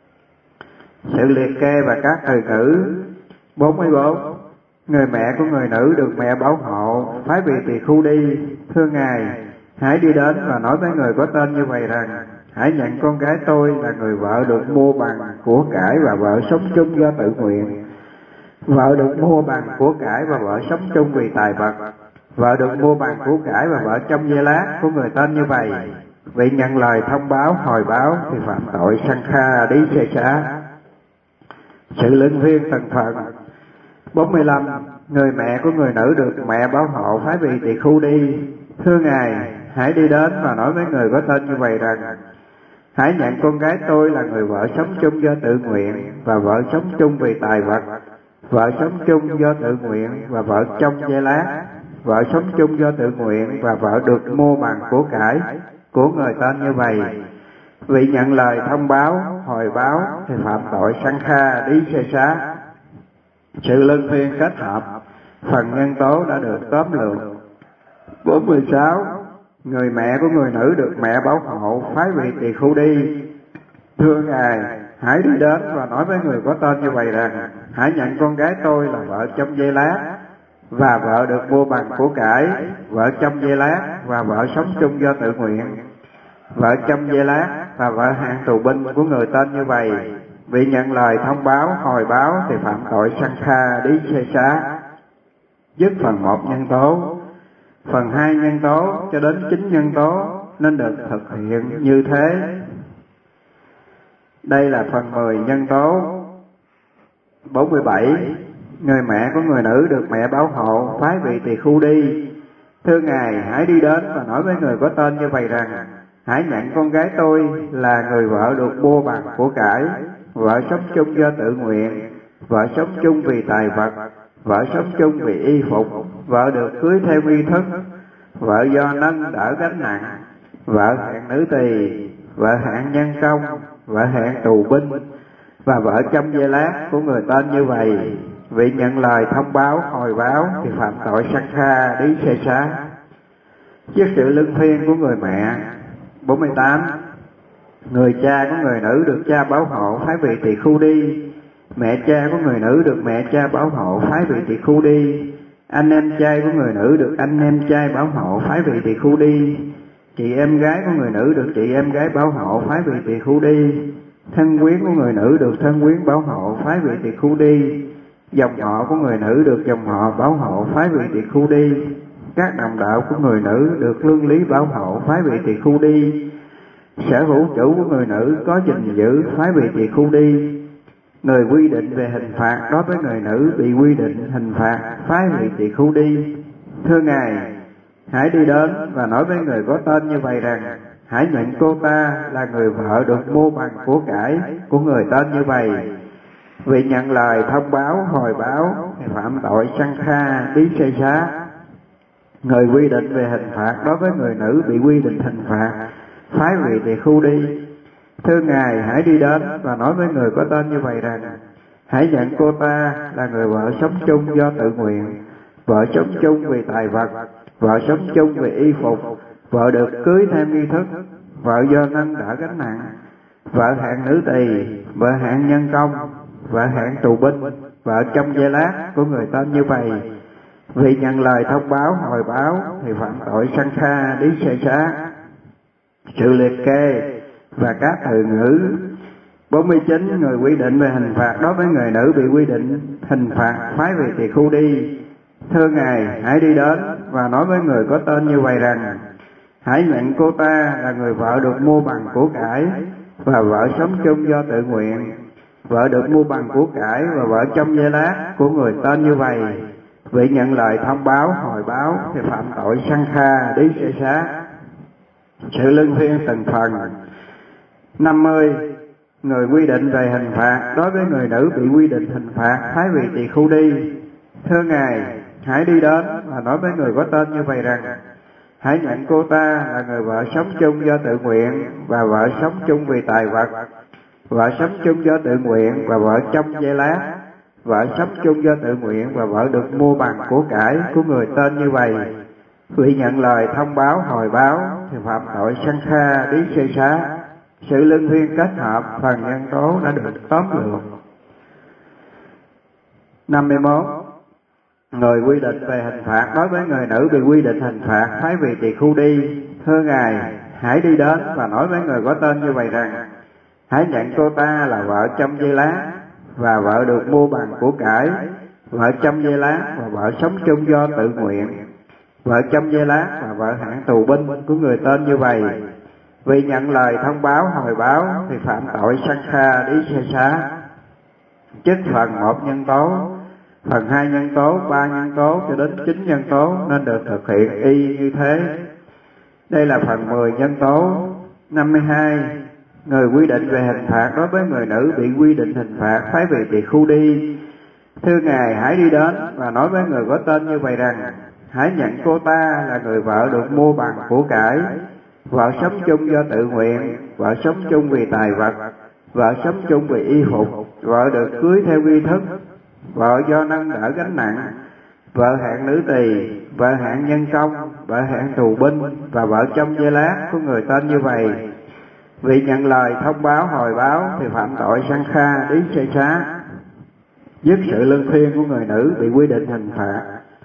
Sự liệt kê và các từ ngữ. 44. Người mẹ của người nữ được mẹ bảo hộ phái vị tỳ khưu đi, thưa Ngài, hãy đi đến và nói với người có tên như vậy rằng: hãy nhận con gái tôi là người vợ được mua bằng của cải và vợ sống chung do tự nguyện, vợ được mua bằng của cải và vợ sống chung vì tài vật, vợ được mua bằng của cải và vợ trong dây lát của người tên như vậy. Vị nhận lời thông báo hồi báo thì phạm tội sanh kha đí xê xá. Sự luân phiên từng phần. 45. Người mẹ của người nữ được mẹ bảo hộ phái vị tỳ khưu đi, thưa Ngài, hãy đi đến và nói với người có tên như vậy rằng: hãy nhận con gái tôi là người vợ sống chung do tự nguyện và vợ sống chung vì tài vật, vợ sống chung do tự nguyện và vợ trong dây lát, vợ sống chung do tự nguyện và vợ được mua bằng của cải của người tên như vậy. Vị nhận lời thông báo hồi báo thì phạm tội sanh kha đí xê xá. Sự luân phiên kết hợp. Phần nhân tố đã được tóm lược. 46. Người mẹ của người nữ được mẹ bảo hộ, phái vị tỳ khưu đi. Thưa Ngài, hãy đi đến và nói với người có tên như vậy rằng: hãy nhận con gái tôi là vợ trong giây lát, và vợ được mua bằng của cải, vợ trong giây lát, và vợ sống chung do tự nguyện. Vợ trong giây lát và vợ hạng tù binh của người tên như vậy, vì nhận lời thông báo, hồi báo thì phạm tội Sankha Đi Xê Xá. Dứt phần 1 nhân tố. Phần 2 nhân tố cho đến 9 nhân tố nên được thực hiện như thế. Đây là phần 10 nhân tố. 47. Người mẹ của người nữ được mẹ bảo hộ, phái vị tỳ khưu đi. Thưa Ngài, hãy đi đến và nói với người có tên như vậy rằng: hãy nhận con gái tôi là người vợ được mua bằng của cải, vợ sống chung do tự nguyện, vợ sống chung vì tài vật, vợ sống chung vì y phục, vợ được cưới theo nghi thức, vợ do nâng đỡ gánh nặng, vợ hạng nữ tỳ, vợ hạng nhân công, vợ hạng tù binh, và vợ trong giây lát của người tên như vậy, vì nhận lời thông báo, hồi báo thì phạm tội Sankha Đi Xê Xá. Trước sự luân phiên của người mẹ. 48. Người cha của người nữ được cha bảo hộ, phái vị tỳ khưu đi. Mẹ cha của người nữ được mẹ cha bảo hộ, phái vị tỳ khưu đi. Anh em trai của người nữ được anh em trai bảo hộ, phái vị tỳ khưu đi. Chị em gái của người nữ được chị em gái bảo hộ, phái vị tỳ khưu đi. Thân quyến của người nữ được thân quyến bảo hộ, phái vị tỳ khưu đi. Dòng họ của người nữ được dòng họ bảo hộ, phái vị tỳ khưu đi. Các đồng đạo của người nữ được lương lý bảo hộ, phái vị tỳ khưu đi. Sở hữu chủ của người nữ có gìn giữ, phái vị tỳ khưu đi. Người quy định về hình phạt đối với người nữ bị quy định hình phạt, phái vị tỳ khưu đi. Thưa Ngài, hãy đi đến và nói với người có tên như vậy rằng: hãy nhận cô ta là người vợ được mua bằng của cải của người tên như vậy, vì nhận lời thông báo, hồi báo thì phạm tội Sankha Đi Xê Xá. Người quy định về hình phạt đối với người nữ bị quy định hình phạt, phái vị tỳ khưu đi. Thưa Ngài, hãy đi đến và nói với người có tên như vậy rằng: hãy nhận cô ta là người vợ sống chung do tự nguyện, vợ sống chung vì tài vật, vợ sống chung vì y phục, vợ được cưới theo nghi thức, vợ do nâng đỡ gánh nặng, vợ hạng nữ tỳ, vợ hạng nhân công, vợ hạng tù binh, vợ trong giây lát của người tên như vậy, vì nhận lời thông báo, hồi báo thì phạm tội Sankha Đi Xê Xá. Sự liệt kê và các từ ngữ. 49. Người quy định về hình phạt đối với người nữ bị quy định hình phạt, phái vị tỳ khưu đi. Thưa Ngài, hãy đi đến và nói với người có tên như vậy rằng: hãy nhận cô ta là người vợ được mua bằng của cải, và vợ sống chung do tự nguyện, vợ được mua bằng của cải và vợ trong giây lát của người tên như vậy, vì nhận lời thông báo, hồi báo thì phạm tội Sankha Đi Xê Xá. Sự luân phiên từng phần. 50. Người quy định về hình phạt đối với người nữ bị quy định hình phạt, phái vị tỳ khưu đi. Thưa Ngài, hãy đi đến và nói với người có tên như vậy rằng: hãy nhận cô ta là người vợ sống chung do tự nguyện và vợ sống chung vì tài vật, vợ sống chung do tự nguyện và vợ trong giây lát, vợ sống chung do tự nguyện và vợ được mua bằng của cải của người tên như vậy, vì nhận lời thông báo, hồi báo thì phạm tội Sankha Đi Xê Xá. Sự luân phiên kết hợp phần nhân tố đã được tóm lược. 51. Người quy định về hình phạt đối với người nữ bị quy định hình phạt, phái vị tỳ khưu đi. Thưa Ngài, hãy đi đến và nói với người có tên như vậy rằng: hãy nhận cô ta là vợ trong giây lát, và vợ được mua bằng của cải, vợ trong giây lát và vợ sống chung do tự nguyện, vợ trong giây lát và vợ hạng tù binh của người tên như vậy, vì nhận lời thông báo, hồi báo thì phạm tội Sankha Đi Xê Xá. Chức phần 1 nhân tố, phần 2 nhân tố, 3 nhân tố cho đến 9 nhân tố nên được thực hiện y như thế. Đây là phần 10 nhân tố. 52. Người quy định về hình phạt đối với người nữ bị quy định hình phạt, phái vị tỳ khưu đi. Thưa Ngài, hãy đi đến và nói với người có tên như vậy rằng: hãy nhận cô ta là người vợ được mua bằng của cải, vợ sống chung do tự nguyện, vợ sống chung vì tài vật, vợ sống chung vì y phục, vợ được cưới theo nghi thức, vợ do nâng đỡ gánh nặng, vợ hạng nữ tỳ, vợ hạng nhân công, vợ hạng tù binh và vợ trong dây lát của người tên như vậy. Vì nhận lời thông báo hồi báo thì phạm tội sang kha đí xê xá, dứt sự luân phiên của người nữ bị quy định hình phạt.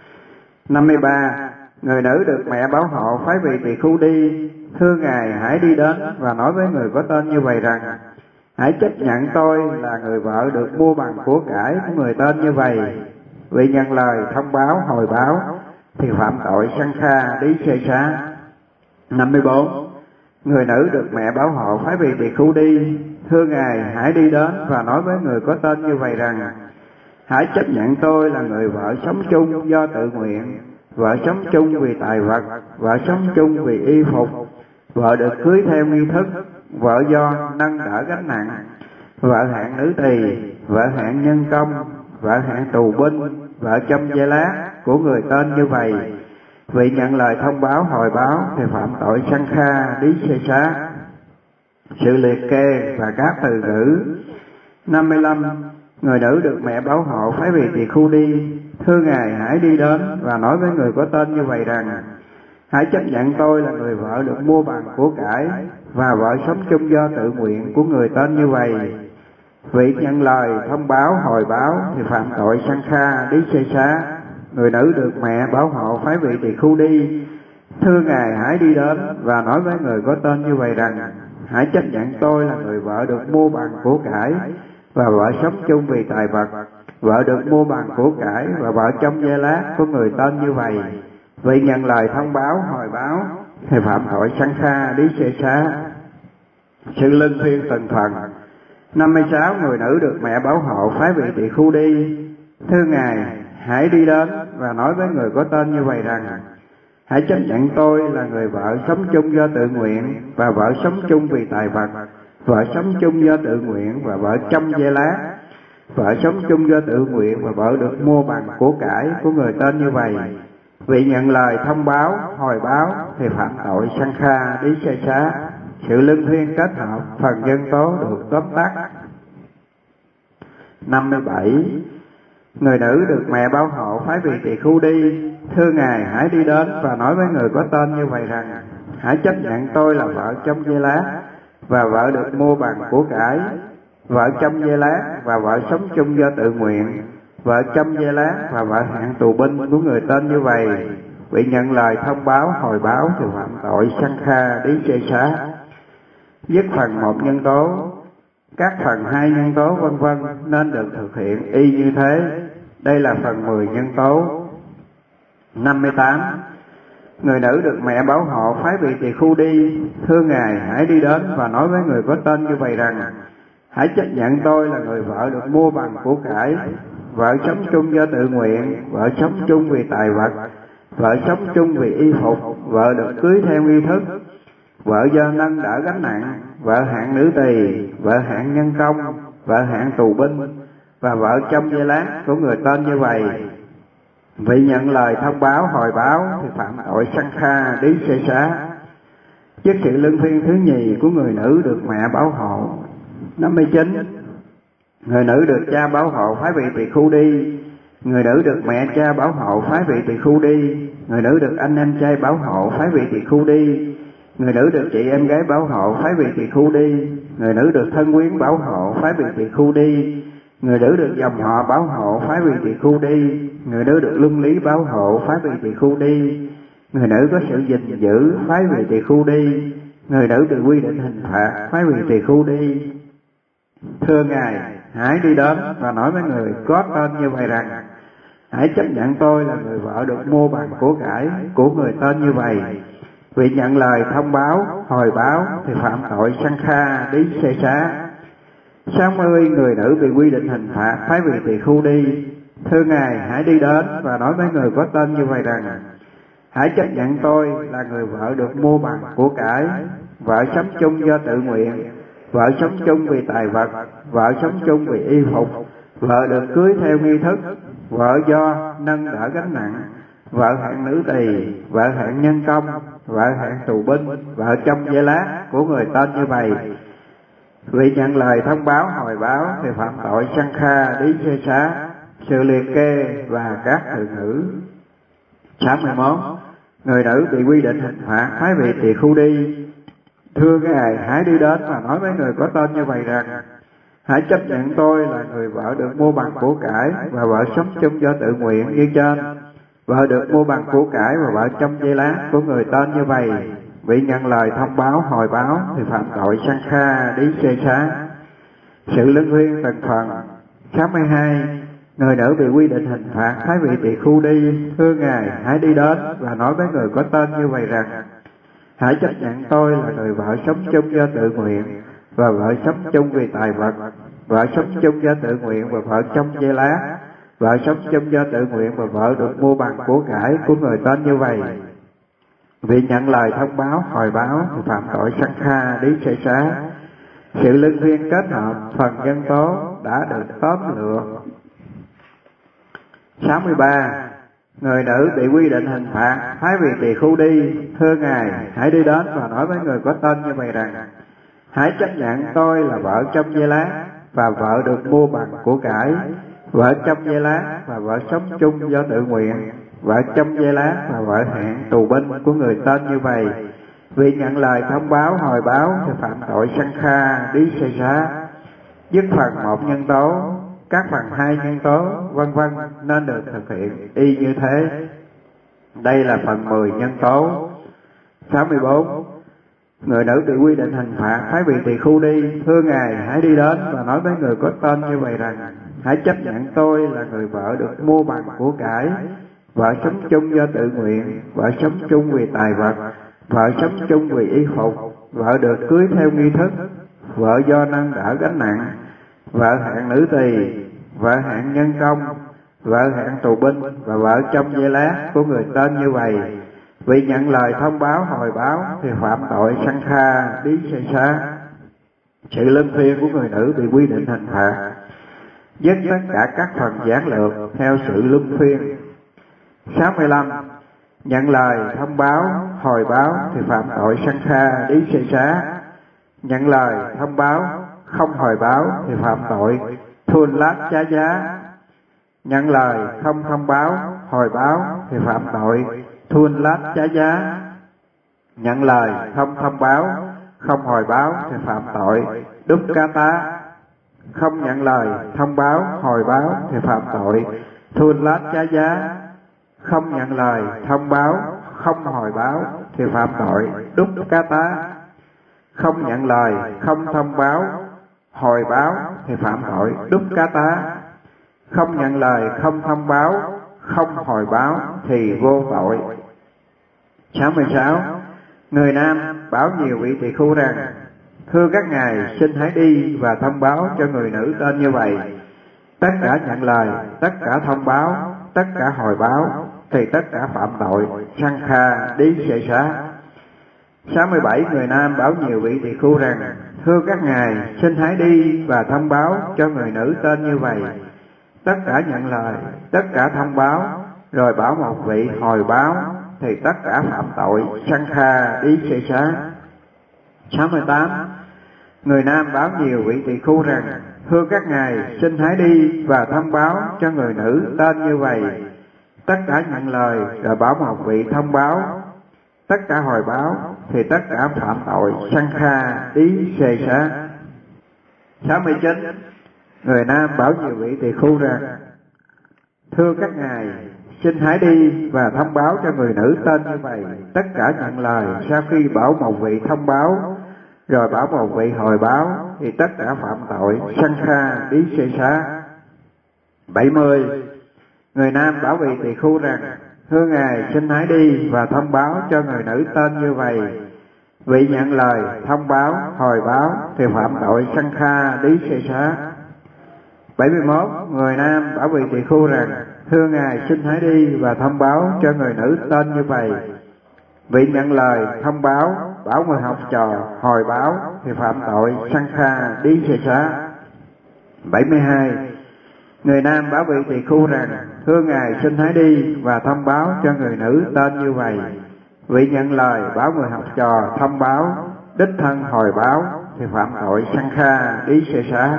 53. Người nữ được mẹ bảo hộ phái vị tỳ khưu đi, thưa ngài hãy đi đến và nói với người có tên như vậy rằng: hãy chấp nhận tôi là người vợ được mua bằng của cải của người tên như vậy. Vì nhận lời thông báo hồi báo thì phạm tội sang kha đí xê xá. 54. Người nữ được mẹ bảo hộ phái vị tỳ khưu đi, thưa ngài hãy đi đến và nói với người có tên như vậy rằng: hãy chấp nhận tôi là người vợ sống chung do tự nguyện, vợ sống chung vì tài vật, vợ sống chung vì y phục, vợ được cưới theo nghi thức, vợ do nâng đỡ gánh nặng, vợ hạng nữ tỳ, vợ hạng nhân công, vợ hạng tù binh, vợ trong dây lát của người tên như vậy. Vì nhận lời thông báo hồi báo thì phạm tội sang kha đí xê xá. Sự liệt kê và các từ ngữ. 55. Người nữ được mẹ bảo hộ phái vị tỳ khưu đi, thưa ngài hãy đi đến và nói với người có tên như vậy rằng: hãy chấp nhận tôi là người vợ được mua bằng của cải và vợ sống chung do tự nguyện của người tên như vậy. Vị nhận lời thông báo hồi báo thì phạm tội sang kha đí xê xá. Người nữ được mẹ bảo hộ phái vị tỳ khưu đi, thưa ngài hãy đi đến và nói với người có tên như vậy rằng: hãy chấp nhận tôi là người vợ được mua bằng của cải và vợ sống chung vì tài vật, vợ được mua bằng của cải và vợ trong dây lát của người tên như vậy. Vì nhận lời thông báo hồi báo thì phạm tội sang kha đí xê xá. Sự luân phiên từng phần. 56. Người nữ được mẹ bảo hộ phái vị tỳ khưu đi, thưa ngài hãy đi đến và nói với người có tên như vậy rằng: hãy chấp nhận tôi là người vợ sống chung do tự nguyện và vợ sống chung vì tài vật, vợ sống chung do tự nguyện và vợ trong dây lát, vợ sống chung do tự nguyện và vợ được mua bằng của cải của người tên như vậy. Vì nhận lời thông báo hồi báo thì phạm tội sang kha đí xê xá. Sự luân phiên kết hợp phần nhân tố được tóm tắt. 57. Người nữ được mẹ bảo hộ phái vị tỳ khưu đi, thưa ngài hãy đi đến và nói với người có tên như vậy rằng: hãy chấp nhận tôi là vợ trong dây lát và vợ được mua bằng của cải, vợ trong dây lát và vợ sống chung do tự nguyện, vợ trong dây lát và vợ hạng tù binh của người tên như vậy. Vị nhận lời thông báo hồi báo thì phạm tội sang kha đí xê xá. Dứt phần 1 nhân tố, các phần 2 nhân tố vân vân nên được thực hiện y như thế. Đây là phần 10 nhân tố. 58. Người nữ được mẹ bảo hộ phái vị tỳ khưu đi, thưa ngài hãy đi đến và nói với người có tên như vậy rằng: hãy chấp nhận tôi là người vợ được mua bằng của cải, vợ sống chung do tự nguyện, vợ sống chung vì tài vật, vợ sống chung vì y phục, vợ được cưới theo nghi thức, vợ do nâng đỡ gánh nặng, vợ hạng nữ tỳ, vợ hạng nhân công, vợ hạng tù binh và vợ trong dây lát của người tên như vậy. Vì nhận lời thông báo hồi báo thì phạm tội sang kha đí xê xá. Dứt sự luân phiên thứ nhì của người nữ được mẹ bảo hộ. 59. Người nữ được cha bảo hộ phái vị tỳ khưu đi, người nữ được mẹ cha bảo hộ phái vị tỳ khưu đi, người nữ được anh em trai bảo hộ phái vị tỳ khưu đi, người nữ được chị em gái bảo hộ phái vị tỳ khưu đi, người nữ được thân quyến bảo hộ phái vị tỳ khưu đi, người nữ được dòng họ bảo hộ phái vị tỳ khưu đi, người nữ được luân lý bảo hộ phái vị tỳ khưu đi, người nữ có sự gìn giữ phái vị tỳ khưu đi, người nữ được quy định hình phạt phái vị tỳ khưu đi. Thưa ngài hãy đi đến và nói với người có tên như vậy rằng: hãy chấp nhận tôi là người vợ được mua bằng của cải của người tên như vậy. Vì nhận lời thông báo hồi báo thì phạm tội sang kha đí xê xá. 60. Người nữ bị quy định hình phạt phái vị tỳ khưu đi, thưa ngài hãy đi đến và nói với người có tên như vậy rằng: hãy chấp nhận tôi là người vợ được mua bằng của cải, vợ sống chung do tự nguyện, vợ sống chung vì tài vật, vợ sống chung vì y phục, vợ được cưới theo nghi thức, vợ do nâng đỡ gánh nặng, vợ hạng nữ tỳ, vợ hạng nhân công, vợ hạng tù binh, vợ trong dây lát của người tên như vậy. Vì nhận lời thông báo hồi báo thì phạm tội sang kha đí xê xá. Sự liệt kê và các từ ngữ. 61. Người nữ bị quy định hình phạt, thái vị tỳ khu đi. Thưa Ngài, hãy đi đến và nói với người có tên như vậy rằng: hãy chấp nhận tôi là người vợ được mua bằng của cải và vợ sống chung do tự nguyện như trên. Vợ được mua bằng của cải và vợ trong dây lát của người tên như vậy, bị nhận lời thông báo hồi báo thì phạm tội Sankha Đí Xê Xá. Sự luân phiên từng phần. 62. Người nữ bị quy định hình phạt, thái vị tỳ khu đi. Thưa Ngài, hãy đi đến và nói với người có tên như vậy rằng: hãy chấp nhận tôi là người vợ sống chung do tự nguyện và vợ sống chung vì tài vật, vợ sống chung do tự nguyện và vợ trong dây lá, vợ sống chung do tự nguyện và vợ được mua bằng của cải của người tên như vậy. Vì nhận lời thông báo hồi báo thì phạm tội Sankha Đí Xê Xá. Sự luân phiên kết hợp phần nhân tố đã được tóm lược. 63. Người nữ bị quy định hình phạt, thái vị tỳ khu đi. Thưa Ngài, hãy đi đến và nói với người có tên như vậy rằng: hãy chấp nhận tôi là vợ trong dây lát và vợ được mua bằng của cải, vợ trong dây lát và vợ sống chung do tự nguyện, vợ trong dây lát và vợ hẹn tù binh của người tên như vậy. Vì nhận lời thông báo hồi báo thì phạm tội Sankha Đí Xê Xá. Dứt phần một nhân tố, các phần hai nhân tố vân vân nên được thực hiện y như thế. Đây là phần 10 nhân tố. 64. Người nữ bị quy định hình phạt, thái vị tỳ khu đi. Thưa Ngài, hãy đi đến và nói với người có tên như vậy rằng: hãy chấp nhận tôi là người vợ được mua bằng của cải, vợ sống chung do tự nguyện, vợ sống chung vì tài vật, vợ sống chung vì y phục, vợ được cưới theo nghi thức, vợ do nâng đỡ gánh nặng, vợ hạng nữ tỳ, vợ hạng nhân công, vợ hạng tù binh và vợ trong dây lát của người tên như vậy. Vì nhận lời thông báo hồi báo thì phạm tội Sankha Đí Xê Xá. Sự luân phiên của người nữ bị quy định hình phạt. Dứt tất cả các phần giản lược theo sự luân phiên. 65. Nhận lời thông báo hồi báo thì phạm tội Sankha Đí Xê Xá. Nhận lời thông báo không hồi báo thì phạm tội Thun Lát Chá Giá. Nhận lời không thông báo hồi báo thì phạm tội Thun Lát Chá Giá. Nhận lời không thông báo không hồi báo thì phạm tội Đúc Cá Tá. Không nhận lời thông báo hồi báo thì phạm tội Thun Lát Chá Giá. Không nhận lời thông báo không hồi báo thì phạm tội Đúc Cá Tá. Không nhận lời không thông báo hồi báo thì phạm tội Đúc Cá Tá. Không nhận lời không thông báo không hồi báo thì vô tội. 66. Người nam bảo nhiều vị tỳ khu rằng: thưa các ngài, xin hãy đi và thông báo cho người nữ tên như vậy. Tất cả nhận lời, tất cả thông báo, tất cả hồi báo thì tất cả phạm tội Sankha Đí Xê Xá. 67. Người nam bảo nhiều vị tỳ khu rằng: thưa các ngài, xin hãy đi và thông báo cho người nữ tên như vậy. Tất cả nhận lời, tất cả thông báo, rồi bảo một vị hồi báo thì tất cả phạm tội Sankha Đí Xê Xá. 68. Người nam báo nhiều vị tỳ khu rằng: thưa các ngài, xin hãy đi và thông báo cho người nữ tên như vậy. Tất cả nhận lời, rồi bảo một vị thông báo, tất cả hồi báo thì tất cả phạm tội Sankha Đí Xê Xá. 69. Người nam bảo nhiều vị tỳ khu rằng: thưa các ngài, xin hãy đi và thông báo cho người nữ tên như vậy. Tất cả nhận lời, sau khi bảo một vị thông báo, rồi bảo một vị hồi báo thì tất cả phạm tội Sankha Đí Xê Xá. 70. Người nam bảo vị tỳ khu rằng: thưa ngài, xin hãy đi và thông báo cho người nữ tên như vậy. Vị nhận lời, thông báo, hồi báo thì phạm tội Sankha Đí Xê Xá. 71. Người nam bảo vị tỳ khu rằng: thưa ngài, xin hãy đi và thông báo cho người nữ tên như vậy. Vị nhận lời, thông báo, bảo người học trò, hồi báo thì phạm tội Sankha Đí Xê Xá. 72. Người nam bảo vị tỳ khu rằng: thưa ngài, xin hãy đi và thông báo cho người nữ tên như vậy. Vị nhận lời, bảo người học trò, thông báo, đích thân hồi báo thì phạm tội Sankha Đí Xê Xá.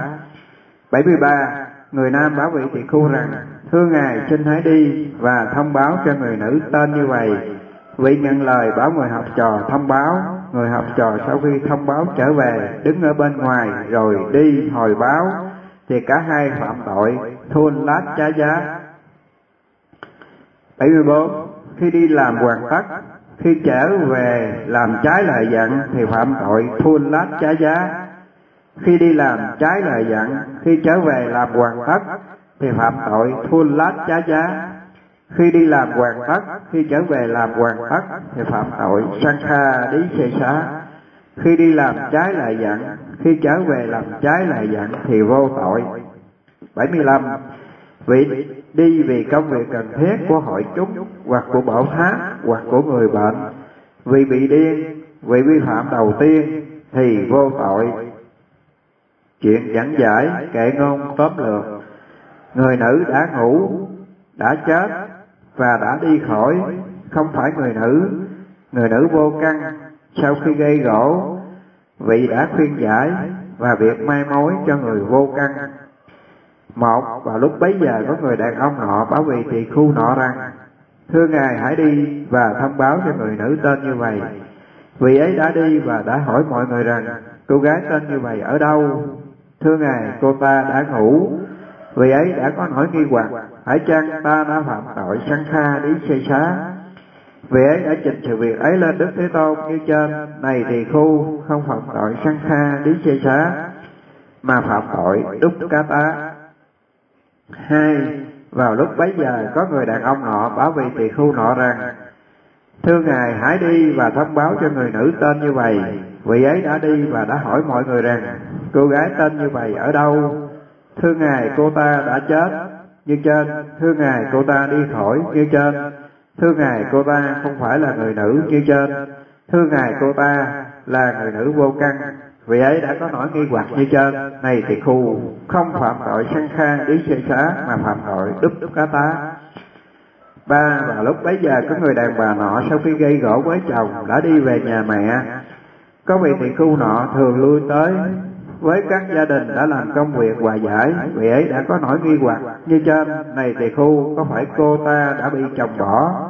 73. Người nam bảo vị tỳ khu rằng: thưa ngài, xin hãy đi và thông báo cho người nữ tên như vậy. Vị nhận lời bảo người học trò thông báo. Người học trò sau khi thông báo trở về, đứng ở bên ngoài rồi đi hồi báo, thì cả hai phạm tội thôn lát chá giá. 74. Khi đi làm hoàn tất, khi trở về làm trái lời dặn thì phạm tội thôn lát chá giá. Khi đi làm trái lời dặn, khi trở về làm hoàn tất thì phạm tội thôn lát chá giá. Khi đi làm hoàn tất, khi trở về làm hoàn tất thì phạm tội sang kha đí xê xá. Khi đi làm trái lời dặn, khi trở về làm trái lời dặn thì vô tội. 75. Vị đi vì công việc cần thiết của hội chúng, hoặc của bảo tháp, hoặc của người bệnh, vì bị điên, vì vi phạm đầu tiên thì vô tội. Chuyện giảng giải, kệ ngôn tóm lược. Người nữ đã ngủ, đã chết và đã đi khỏi, không phải người nữ vô căn. Sau khi gây gỗ, vị đã khuyên giải và việc mai mối cho người vô căn. 1. Vào lúc bấy giờ có người đàn ông nọ bảo vị tỳ khưu nọ rằng: thưa ngài, hãy đi và thông báo cho người nữ tên như vậy. Vị ấy đã đi và đã hỏi mọi người rằng: cô gái tên như vậy ở đâu? Thưa ngài, cô ta đã ngủ. Vị ấy đã có nỗi nghi hoặc: phải chăng ta đã phạm tội sang kha đí xê xá? Vị ấy đã trình sự việc ấy lên Đức Thế Tôn như trên: này tỳ khưu, không phạm tội sang kha đí xê xá, mà phạm tội đúc cá tá. 2. Vào lúc bấy giờ có người đàn ông nọ bảo vị tỳ khưu nọ rằng: thưa ngài, hãy đi và thông báo cho người nữ tên như vậy. Vị ấy đã đi và đã hỏi mọi người rằng: cô gái tên như vậy ở đâu? Thưa ngài, cô ta đã chết như trên. Thưa ngài, cô ta đi khỏi như trên. Thưa ngài, cô ta không phải là người nữ như trên. Thưa ngài, cô ta là người nữ vô căn. Vị ấy đã có nỗi nghi hoặc như trên: này tỳ khưu, không phạm tội sang kha đí xê xá, mà phạm tội đúc cá tá. 3. Vào lúc bấy giờ có người đàn bà nọ sau khi gây gỗ với chồng đã đi về nhà mẹ. Có vị tỳ khưu nọ thường lui tới với các gia đình đã làm công việc hòa giải. Vị ấy đã có nỗi nghi hoặc như trên: này tỳ khưu, có phải cô ta đã bị chồng bỏ?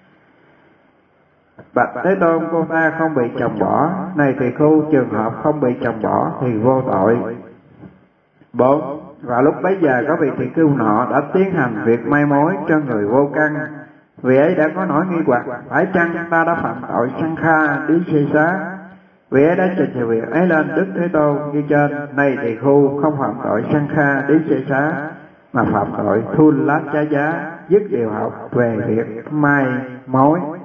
Bạch Thế Tôn, cô ta không bị chồng bỏ. Này tỳ khưu, trường hợp không bị chồng bỏ thì vô tội. 4. Vào lúc bấy giờ có vị tỳ khưu nọ đã tiến hành việc mai mối cho người vô căn. Vị ấy đã có nỗi nghi hoặc: phải chăng ta đã phạm tội sang kha đí xê xá? Vị ấy đã trình sự việc ấy lên Đức Thế Tôn như trên: này tỳ khưu, không phạm tội sang kha đí xê xá, mà phạm tội thun lát chá giá, dứt điều học về việc mai mối.